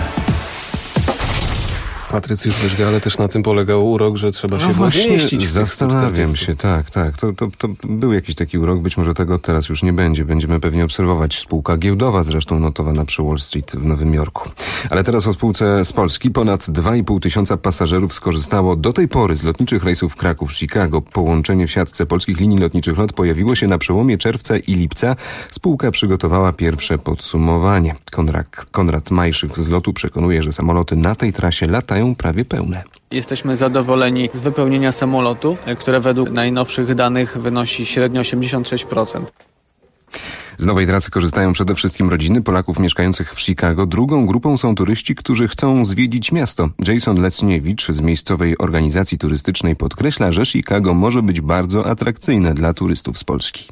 Patrycjusz Wyżga, ale też na tym polegał urok, że trzeba się właśnie zastanawiam się, tak. To był jakiś taki urok, być może tego teraz już nie będzie. Będziemy pewnie obserwować. Spółka giełdowa zresztą notowana przy Wall Street w Nowym Jorku. Ale teraz o spółce z Polski. Ponad 2,5 tysiąca pasażerów skorzystało do tej pory z lotniczych rejsów Kraków-Chicago. Połączenie w siatce polskich linii lotniczych LOT pojawiło się na przełomie czerwca i lipca. Spółka przygotowała pierwsze podsumowanie. Konrad Majszyk z LOT-u przekonuje, że samoloty na tej trasie latają prawie pełne. Jesteśmy zadowoleni z wypełnienia samolotów, które według najnowszych danych wynosi średnio 86%. Z nowej trasy korzystają przede wszystkim rodziny Polaków mieszkających w Chicago. Drugą grupą są turyści, którzy chcą zwiedzić miasto. Jason Lecniewicz z miejscowej organizacji turystycznej podkreśla, że Chicago może być bardzo atrakcyjne dla turystów z Polski.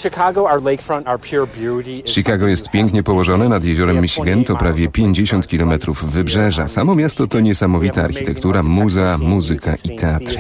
Chicago jest pięknie położone nad jeziorem Michigan, to prawie 50 kilometrów wybrzeża. Samo miasto to niesamowita architektura, muzea, muzyka i teatry.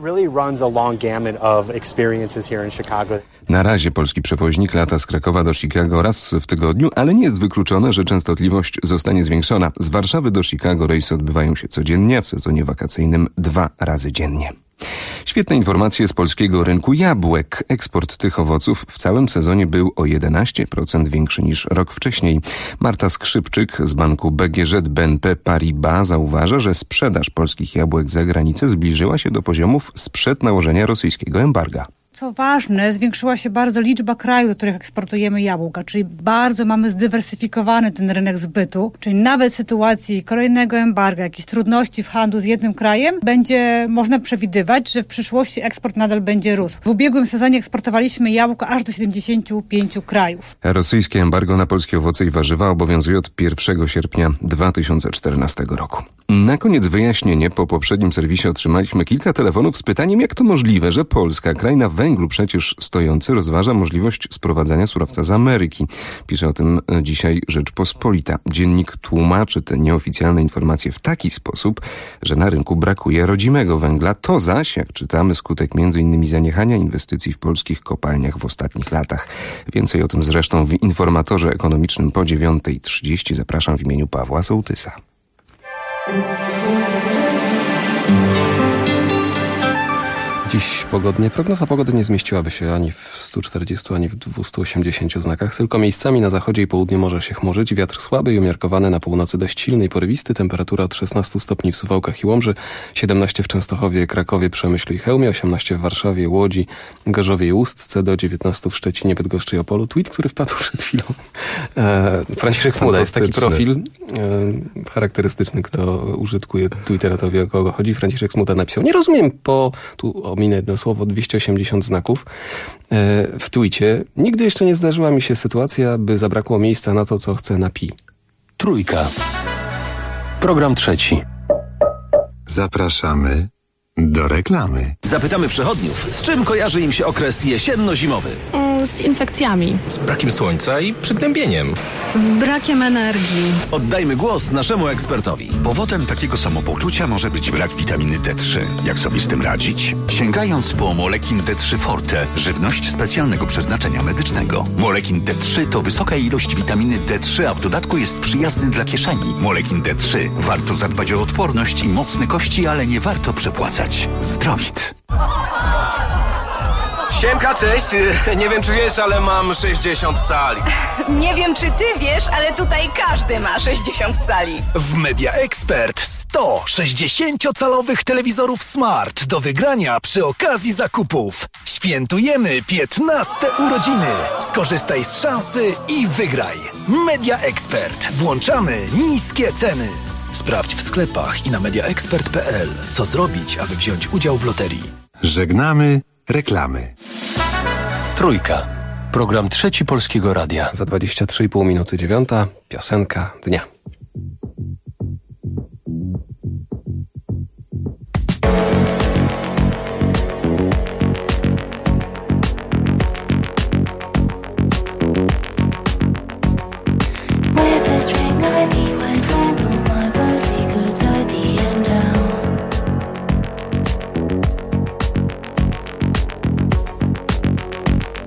Na razie polski przewoźnik lata z Krakowa do Chicago raz w tygodniu, ale nie jest wykluczone, że częstotliwość zostanie zwiększona. Z Warszawy do Chicago rejsy odbywają się codziennie, a w sezonie wakacyjnym 2 razy dziennie. Świetne informacje z polskiego rynku jabłek. Eksport tych owoców w całym sezonie był o 11% większy niż rok wcześniej. Marta Skrzypczyk z banku BGŻ BNP Paribas zauważa, że sprzedaż polskich jabłek za granicę zbliżyła się do poziomów sprzed nałożenia rosyjskiego embarga. Co ważne, zwiększyła się bardzo liczba krajów, do których eksportujemy jabłka, czyli bardzo mamy zdywersyfikowany ten rynek zbytu, czyli nawet w sytuacji kolejnego embarga, jakichś trudności w handlu z jednym krajem, będzie można przewidywać, że w przyszłości eksport nadal będzie rósł. W ubiegłym sezonie eksportowaliśmy jabłka aż do 75 krajów. Rosyjskie embargo na polskie owoce i warzywa obowiązuje od 1 sierpnia 2014 roku. Na koniec wyjaśnienie. Po poprzednim serwisie otrzymaliśmy kilka telefonów z pytaniem, jak to możliwe, że Polska, kraj na węglu przecież stojący, rozważa możliwość sprowadzania surowca z Ameryki. Pisze o tym dzisiaj Rzeczpospolita. Dziennik tłumaczy te nieoficjalne informacje w taki sposób, że na rynku brakuje rodzimego węgla. To zaś, jak czytamy, skutek m.in. zaniechania inwestycji w polskich kopalniach w ostatnich latach. Więcej o tym zresztą w Informatorze Ekonomicznym po 9:30. Zapraszam w imieniu Pawła Sołtysa. Dziś pogodnie. Prognoza pogody nie zmieściłaby się ani w 140, ani w 280 znakach, tylko miejscami na zachodzie i południu może się chmurzyć. Wiatr słaby i umiarkowany, na północy dość silny i porywisty. Temperatura od 16 stopni w Suwałkach i Łomży, 17 w Częstochowie, Krakowie, Przemyślu i Chełmie, 18 w Warszawie, Łodzi, Gorzowie i Ustce, do 19 w Szczecinie, Bydgoszczy i Opolu. Tweet, który wpadł przed chwilą. Franciszek Smuda, jest taki profil charakterystyczny, kto użytkuje Twittera, to wie, o kogo chodzi. Franciszek Smuda napisał: nie rozumiem, ominę jedno słowo, 280 znaków w twicie. Nigdy jeszcze nie zdarzyła mi się sytuacja, by zabrakło miejsca na to, co chcę na pi. Trójka. Program trzeci. Zapraszamy do reklamy. Zapytamy przechodniów, z czym kojarzy im się okres jesienno-zimowy? Z infekcjami. Z brakiem słońca i przygnębieniem. Z brakiem energii. Oddajmy głos naszemu ekspertowi. Powodem takiego samopoczucia może być brak witaminy D3. Jak sobie z tym radzić? Sięgając po Molekin D3 Forte, żywność specjalnego przeznaczenia medycznego. Molekin D3 to wysoka ilość witaminy D3, a w dodatku jest przyjazny dla kieszeni. Molekin D3. Warto zadbać o odporność i mocne kości, ale nie warto przepłacać. Zdrowit. Siemka, cześć. Nie wiem, czy wiesz, ale mam 60 cali. Nie wiem, czy ty wiesz, ale tutaj każdy ma 60 cali. W Media Expert 100 60-calowych telewizorów Smart do wygrania przy okazji zakupów. Świętujemy 15 urodziny. Skorzystaj z szansy i wygraj. Media Expert. Włączamy niskie ceny. Sprawdź w sklepach i na mediaexpert.pl, co zrobić, aby wziąć udział w loterii. Żegnamy reklamy. Trójka. Program trzeci Polskiego Radia. Za 23,5 minuty 9. Piosenka dnia.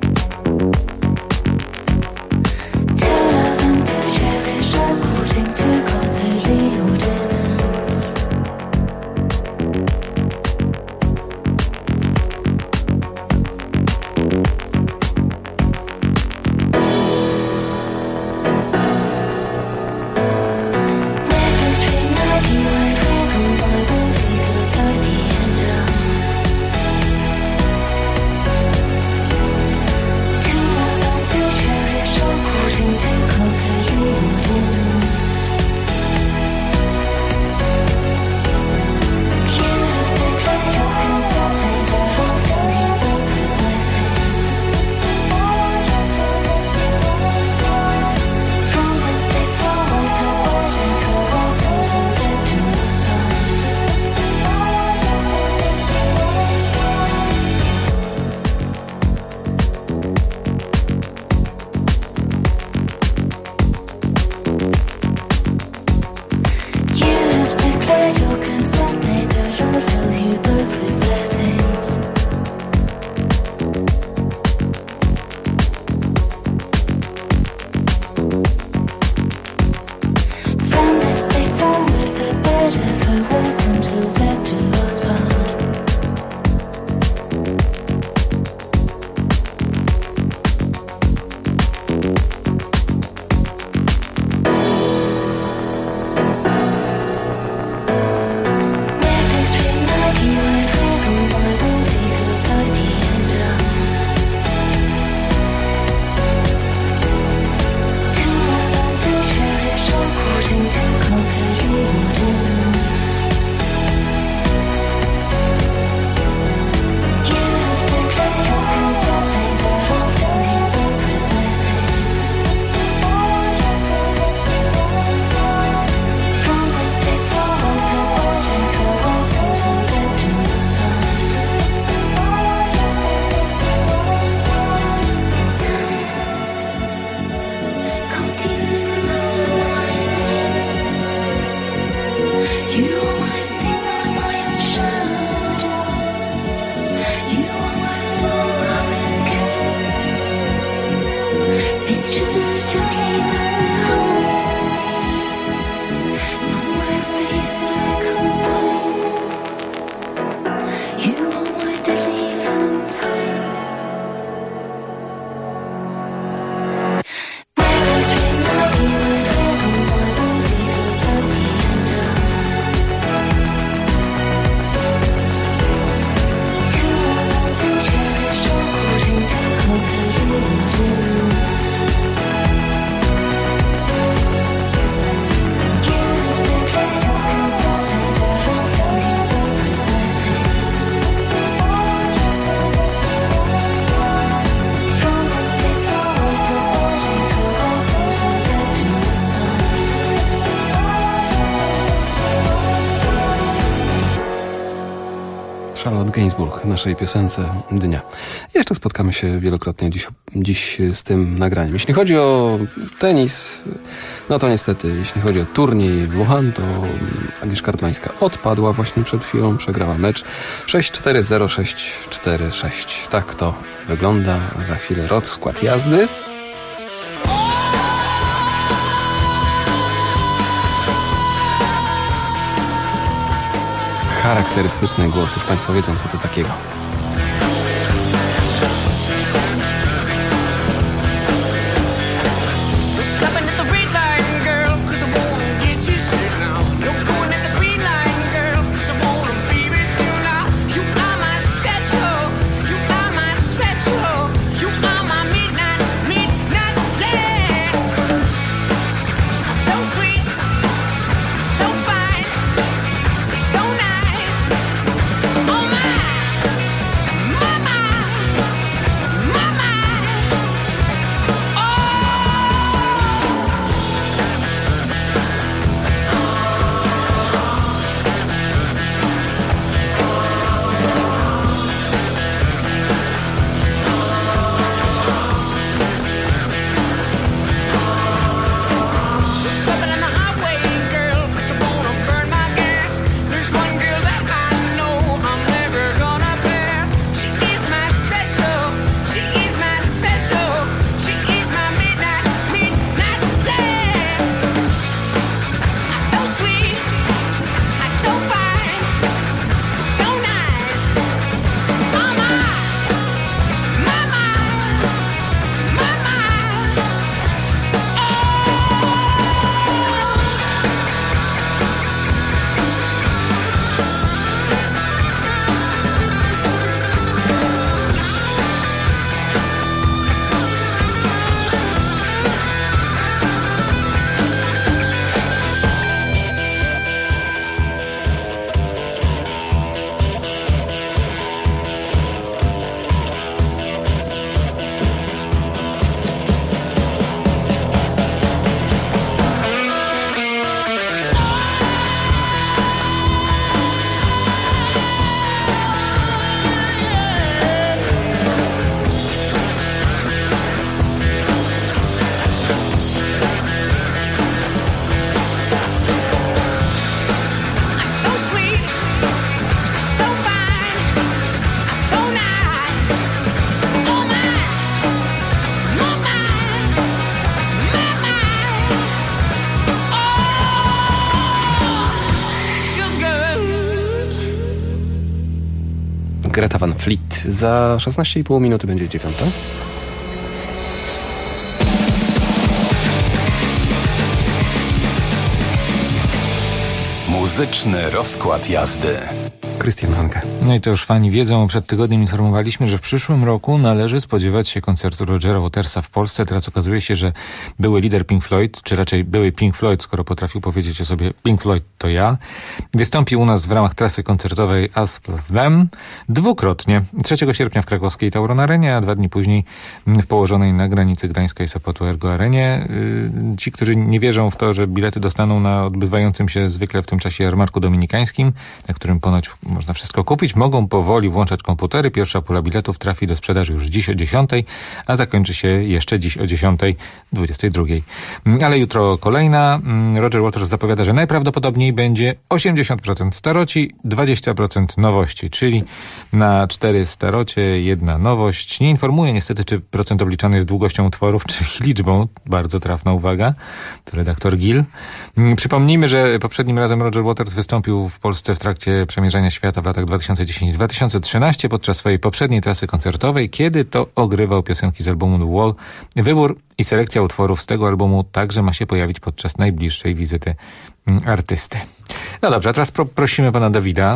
To love and to cherish according to Gainsbourg, naszej piosence dnia. Jeszcze spotkamy się wielokrotnie dziś z tym nagraniem. Jeśli chodzi o tenis, no to niestety, jeśli chodzi o turniej w Wuhan, to Agnieszka Radwańska odpadła właśnie przed chwilą, przegrała mecz 6-4, 0-6, 4-6. Tak to wygląda. Za chwilę rozkład jazdy. Charakterystyczny głos, już Państwo wiedzą, co to takiego. Greta Van Fleet. Za 16,5 minuty będzie 9. Muzyczny rozkład jazdy. Krystian Hanke. No i to już fani wiedzą, przed tygodniem informowaliśmy, że w przyszłym roku należy spodziewać się koncertu Rogera Watersa w Polsce. Teraz okazuje się, że były lider Pink Floyd, czy raczej były Pink Floyd, skoro potrafił powiedzieć o sobie Pink Floyd to ja, wystąpi u nas w ramach trasy koncertowej Us Plus Them dwukrotnie. 3 sierpnia w krakowskiej Tauron Arenie, a 2 dni później w położonej na granicy Gdańska i Sopotu Ergo Arenie. Ci, którzy nie wierzą w to, że bilety dostaną na odbywającym się zwykle w tym czasie jarmarku dominikańskim, na którym ponoć można wszystko kupić, mogą powoli włączać komputery. Pierwsza pula biletów trafi do sprzedaży już dziś o 10, a zakończy się jeszcze dziś o 10:22. Ale jutro kolejna. Roger Waters zapowiada, że najprawdopodobniej będzie 80% staroci, 20% nowości, czyli na 4 starocie 1 nowość. Nie informuje niestety, czy procent obliczany jest długością utworów, czy ich liczbą. Bardzo trafna uwaga. To redaktor Gil. Przypomnijmy, że poprzednim razem Roger Waters wystąpił w Polsce w trakcie przemierzania świata w latach 2010-2013 podczas swojej poprzedniej trasy koncertowej, kiedy to ogrywał piosenki z albumu The Wall. Wybór i selekcja utworów z tego albumu także ma się pojawić podczas najbliższej wizyty artysty. No dobrze, a teraz prosimy pana Dawida.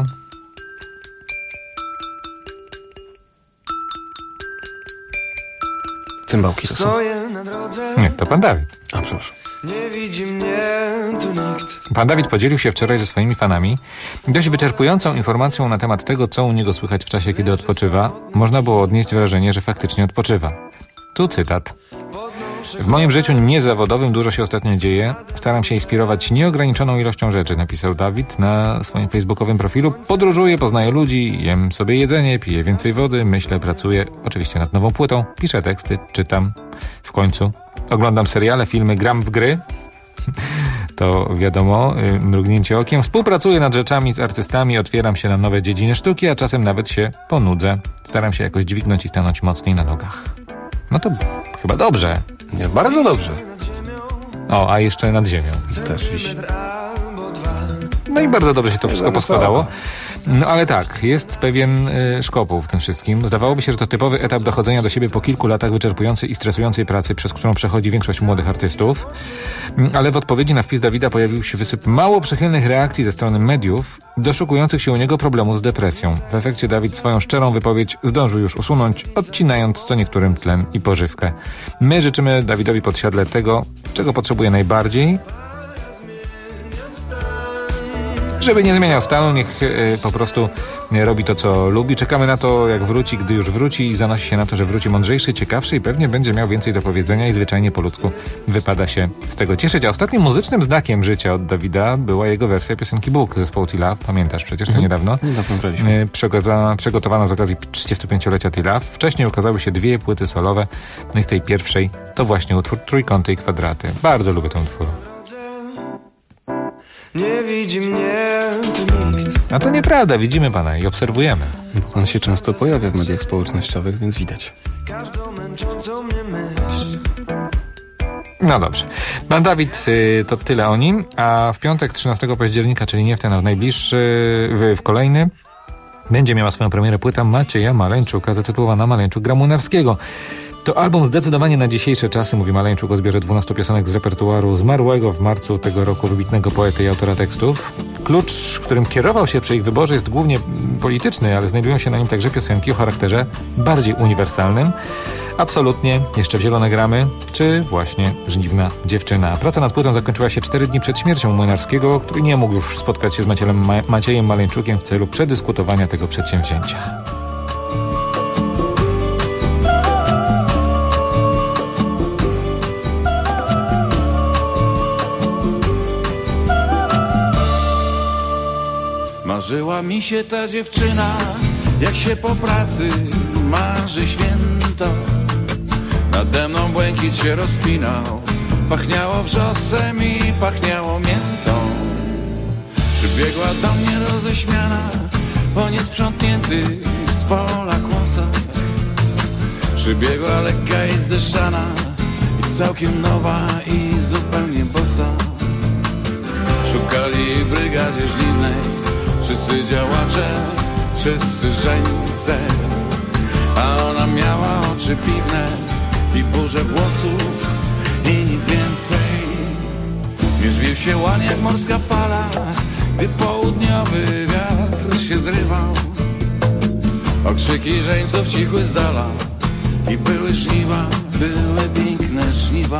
Cymbałki to są. Nie, to pan Dawid. A, przepraszam. Nie widzi mnie tu nikt. Pan Dawid podzielił się wczoraj ze swoimi fanami dość wyczerpującą informacją na temat tego, co u niego słychać w czasie, kiedy odpoczywa. Można było odnieść wrażenie, że faktycznie odpoczywa. Tu cytat. W moim życiu niezawodowym dużo się ostatnio dzieje. Staram się inspirować nieograniczoną ilością rzeczy, napisał Dawid na swoim facebookowym profilu. Podróżuję, poznaję ludzi, jem sobie jedzenie, piję więcej wody, myślę, pracuję oczywiście nad nową płytą, piszę teksty, czytam. W końcu oglądam seriale, filmy, gram w gry. To wiadomo, mrugnięcie okiem. Współpracuję nad rzeczami z artystami, otwieram się na nowe dziedziny sztuki, a czasem nawet się ponudzę. Staram się jakoś dźwignąć i stanąć mocniej na nogach. No to chyba dobrze. Nie, bardzo dobrze. O, a jeszcze nad ziemią. Też wisi. No i bardzo dobrze się to wszystko poskładało. No ale tak, jest pewien szkopuł w tym wszystkim. Zdawałoby się, że to typowy etap dochodzenia do siebie po kilku latach wyczerpującej i stresującej pracy, przez którą przechodzi większość młodych artystów. Ale w odpowiedzi na wpis Dawida pojawił się wysyp mało przychylnych reakcji ze strony mediów, doszukujących się u niego problemów z depresją. W efekcie Dawid swoją szczerą wypowiedź zdążył już usunąć, odcinając co niektórym tlen i pożywkę. My życzymy Dawidowi Podsiadle tego, czego potrzebuje najbardziej, żeby nie zmieniał stanu, niech po prostu robi to, co lubi. Czekamy na to, jak wróci, gdy już wróci, i zanosi się na to, że wróci mądrzejszy, ciekawszy i pewnie będzie miał więcej do powiedzenia i zwyczajnie po ludzku wypada się z tego cieszyć. A ostatnim muzycznym znakiem życia od Dawida była jego wersja piosenki Bóg zespołu T-Love. Pamiętasz przecież, to niedawno. Przygotowana z okazji 35-lecia T-Love. Wcześniej ukazały się 2 płyty solowe. No i z tej pierwszej to właśnie utwór Trójkąty i Kwadraty. Bardzo lubię ten utwór. Nie widzi mnie nikt. A to nieprawda, widzimy pana i obserwujemy. Pan się często pojawia w mediach społecznościowych, więc widać. No dobrze. Pan Dawid, to tyle o nim, a w piątek 13 października, czyli nie w ten, a w najbliższy, w kolejny, będzie miała swoją premierę płyta Macieja Maleńczuka, zatytułowana Maleńczuk gra Młynarskiego. To album zdecydowanie na dzisiejsze czasy, mówi Maleńczuk o zbiorze 12 piosenek z repertuaru zmarłego w marcu tego roku wybitnego poety i autora tekstów. Klucz, którym kierował się przy ich wyborze, jest głównie polityczny, ale znajdują się na nim także piosenki o charakterze bardziej uniwersalnym. Absolutnie, jeszcze w Zielone gramy, czy właśnie Żniwna dziewczyna. Praca nad płytą zakończyła się 4 dni przed śmiercią Młynarskiego, który nie mógł już spotkać się z Maciejem Maleńczukiem w celu przedyskutowania tego przedsięwzięcia. Marzyła mi się ta dziewczyna, jak się po pracy marzy święto. Nade mną błękit się rozpinał, pachniało wrzosem i pachniało miętą. Przybiegła do mnie roześmiana, po niesprzątniętych z pola kłosach. Przybiegła lekka i zdeszana, i całkiem nowa i zupełnie bosa. Szukali w brygadzie żniwnej wszyscy działacze, wszyscy żeńce, a ona miała oczy piwne i burzę włosów i nic więcej. Mierzwił się łan jak morska fala, gdy południowy wiatr się zrywał. Okrzyki żeńców cichły z dala i były żniwa, były piękne żniwa.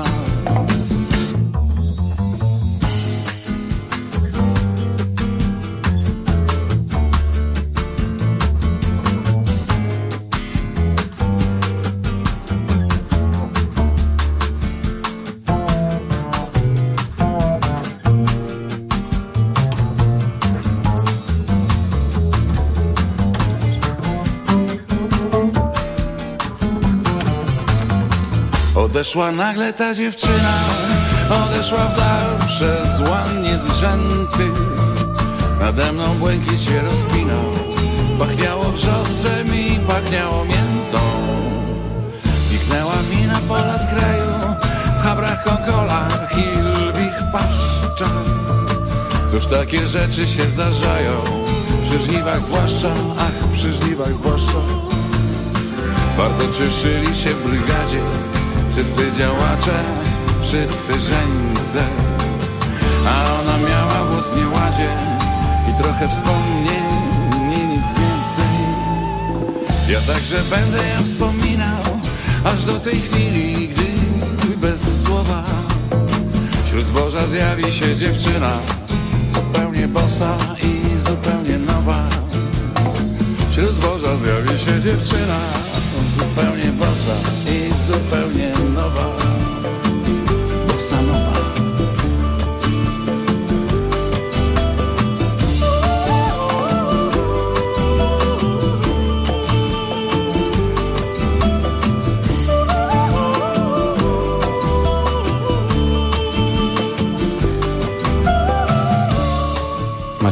Odeszła nagle ta dziewczyna, odeszła w dal przez łan niezrzęty. Nade mną błękit się rozpinał, pachniało wrzosem i pachniało miętą. Zniknęła mi na pola z kraju, w chabrach, konkolach i lwich paszczach. Cóż takie rzeczy się zdarzają, przy żniwach zwłaszcza, ach, przy żniwach zwłaszcza. Bardzo cieszyli się w brygadzie wszyscy działacze, wszyscy żeńce, a ona miała włos w nieładzie i trochę wspomnień i nic więcej. Ja także będę ją wspominał, aż do tej chwili, gdy bez słowa wśród zboża zjawi się dziewczyna, zupełnie bosa i zupełnie nowa. Wśród zboża zjawi się dziewczyna, zupełnie bosa i zupełnie nowa.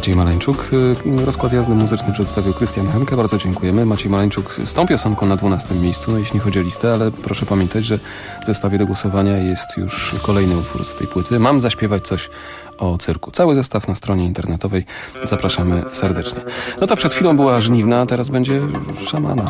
Maciej Maleńczuk. Rozkład jazdy muzyczny przedstawił Krystian Henke. Bardzo dziękujemy. Maciej Maleńczuk z tą piosenką na 12 miejscu, jeśli chodzi o listę, ale proszę pamiętać, że w zestawie do głosowania jest już kolejny utwór z tej płyty. Mam zaśpiewać coś o cyrku. Cały zestaw na stronie internetowej. Zapraszamy serdecznie. No to przed chwilą była Żniwna, a teraz będzie Szamana.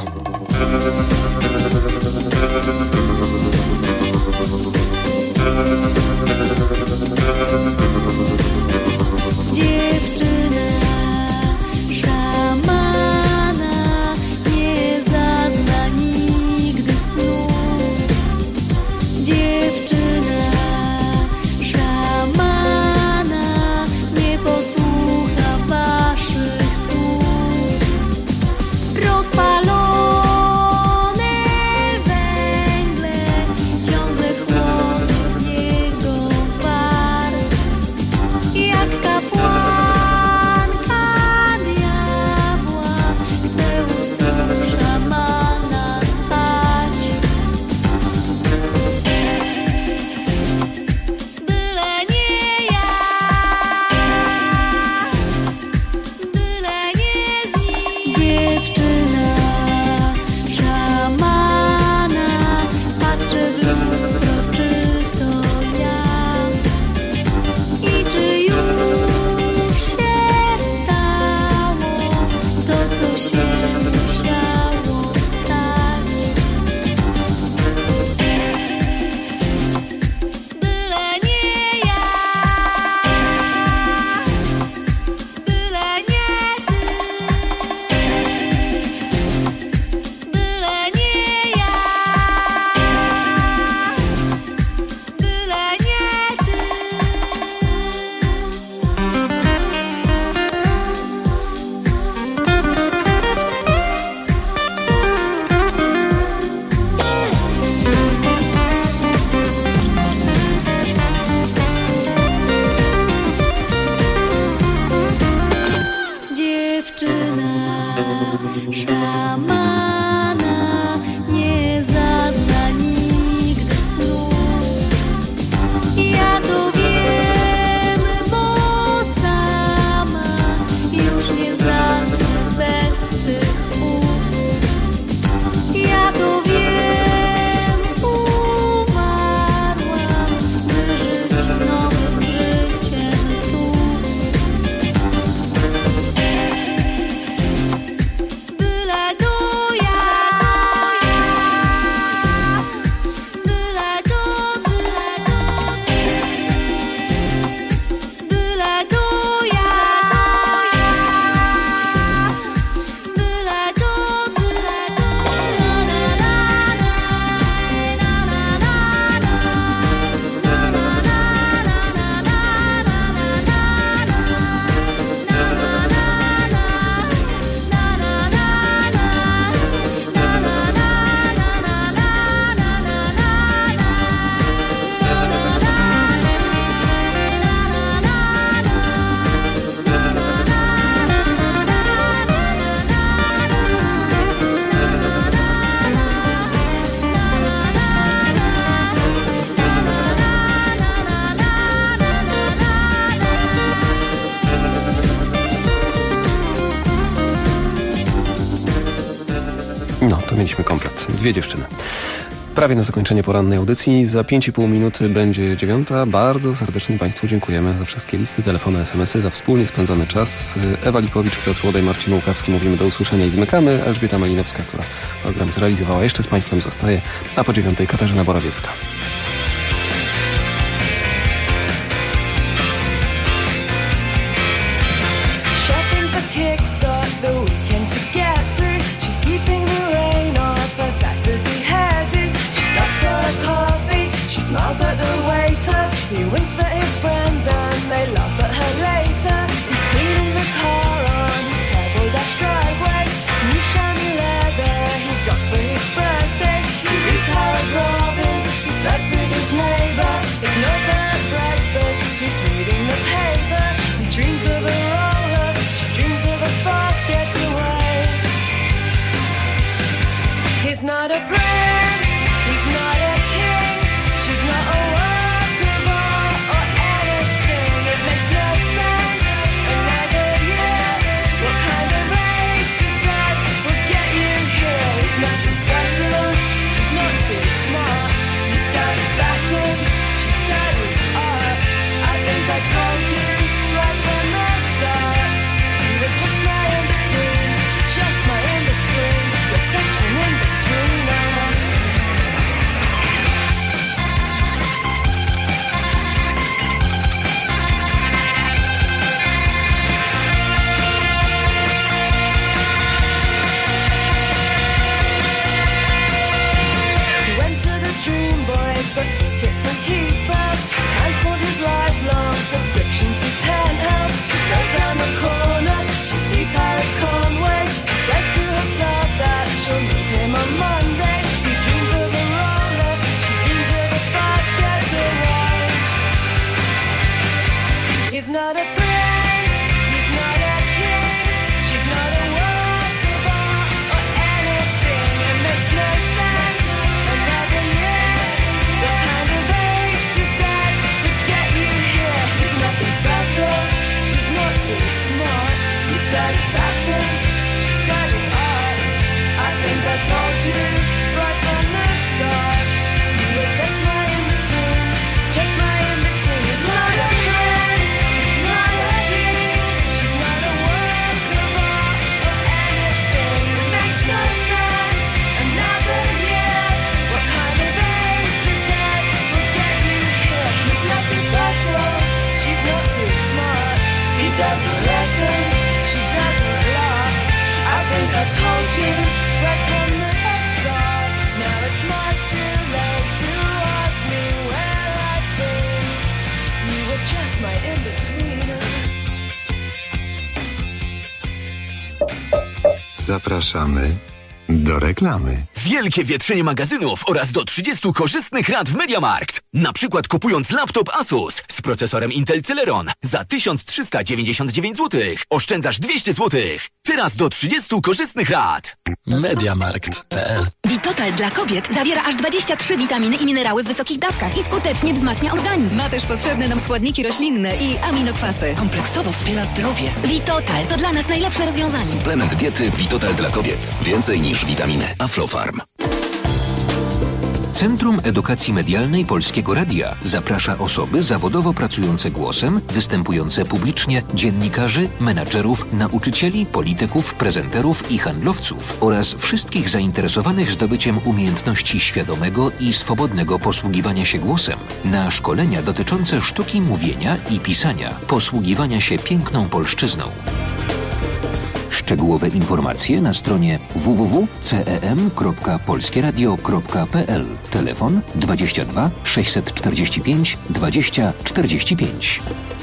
No, to mieliśmy komplet. 2 dziewczyny. Prawie na zakończenie porannej audycji. Za 5,5 minuty będzie 9. Bardzo serdecznie Państwu dziękujemy za wszystkie listy, telefony, SMS-y, za wspólnie spędzony czas. Ewa Lipowicz, Piotr Łodaj, Marcin Łukawski. Mówimy do usłyszenia i zmykamy. Elżbieta Malinowska, która program zrealizowała, jeszcze z Państwem zostaje. A po 9 Katarzyna Borawiecka. Smiles at the waiter, he winks at his friends and they laugh at her later. He's cleaning the car on his pebble dash driveway. New shiny leather he got for his birthday. He reads Harold Robbins, he flirts with his neighbour. Ignores her at breakfast, he's reading the paper. He dreams of a roller, she dreams of a fast getaway. He's not a prince, he's not a king. She's not a work of art or anything. It makes no sense. And neither you Zapraszamy do reklamy. Wielkie wietrzenie magazynów oraz do 30 korzystnych rat w MediaMarkt. Na przykład kupując laptop Asus z procesorem Intel Celeron za 1399 zł. Oszczędzasz 200 zł. Teraz do 30 korzystnych rat. MediaMarkt.pl. Vitotal dla kobiet zawiera aż 23 witaminy i minerały w wysokich dawkach i skutecznie wzmacnia organizm. Ma też potrzebne nam składniki roślinne i aminokwasy. Kompleksowo wspiera zdrowie. Vitotal to dla nas najlepsze rozwiązanie. Suplement diety Vitotal dla kobiet. Więcej niż witaminy. Aflofarm. Centrum Edukacji Medialnej Polskiego Radia zaprasza osoby zawodowo pracujące głosem, występujące publicznie, dziennikarzy, menadżerów, nauczycieli, polityków, prezenterów i handlowców oraz wszystkich zainteresowanych zdobyciem umiejętności świadomego i swobodnego posługiwania się głosem na szkolenia dotyczące sztuki mówienia i pisania, posługiwania się piękną polszczyzną. Szczegółowe informacje na stronie www.cem.polskieradio.pl. Telefon 22 645 20 45.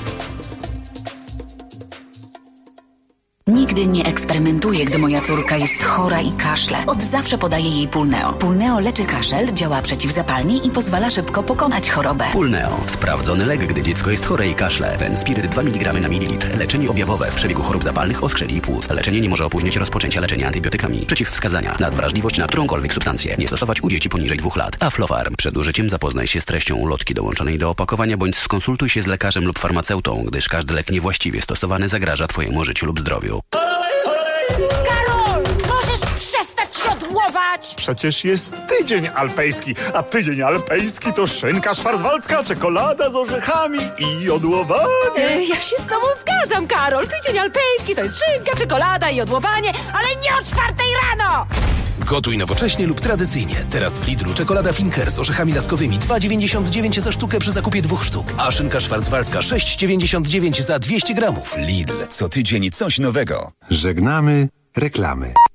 Nigdy nie eksperymentuję, gdy moja córka jest chora i kaszle. Od zawsze podaję jej Pulneo. Pulneo leczy kaszel, działa przeciwzapalnie i pozwala szybko pokonać chorobę. Pulneo. Sprawdzony lek, gdy dziecko jest chore i kaszle. Fenspiryt 2 mg na mililitr. Leczenie objawowe w przebiegu chorób zapalnych, oskrzeli i płuc. Leczenie nie może opóźnić rozpoczęcia leczenia antybiotykami. Przeciwwskazania. Nadwrażliwość na którąkolwiek substancję. Nie stosować u dzieci poniżej 2 lat. Aflofarm. Przed użyciem zapoznaj się z treścią ulotki dołączonej do opakowania bądź skonsultuj się z lekarzem lub farmaceutą, gdyż każdy lek niewłaściwie stosowany zagraża Twojemu życiu lub zdrowiu. Karol! Możesz przestać jodłować! Przecież jest tydzień alpejski, a tydzień alpejski to szynka szwarcwaldzka, czekolada z orzechami i jodłowanie. Ja się z tobą zgadzam, Karol. Tydzień alpejski to jest szynka, czekolada i jodłowanie, ale nie o 4 rano! Gotuj nowocześnie lub tradycyjnie. Teraz w Lidlu czekolada Finker z orzechami laskowymi 2,99 za sztukę przy zakupie 2 sztuk. A szynka szwarcwaldzka 6,99 za 200 gramów. Lidl. Co tydzień coś nowego. Żegnamy reklamy.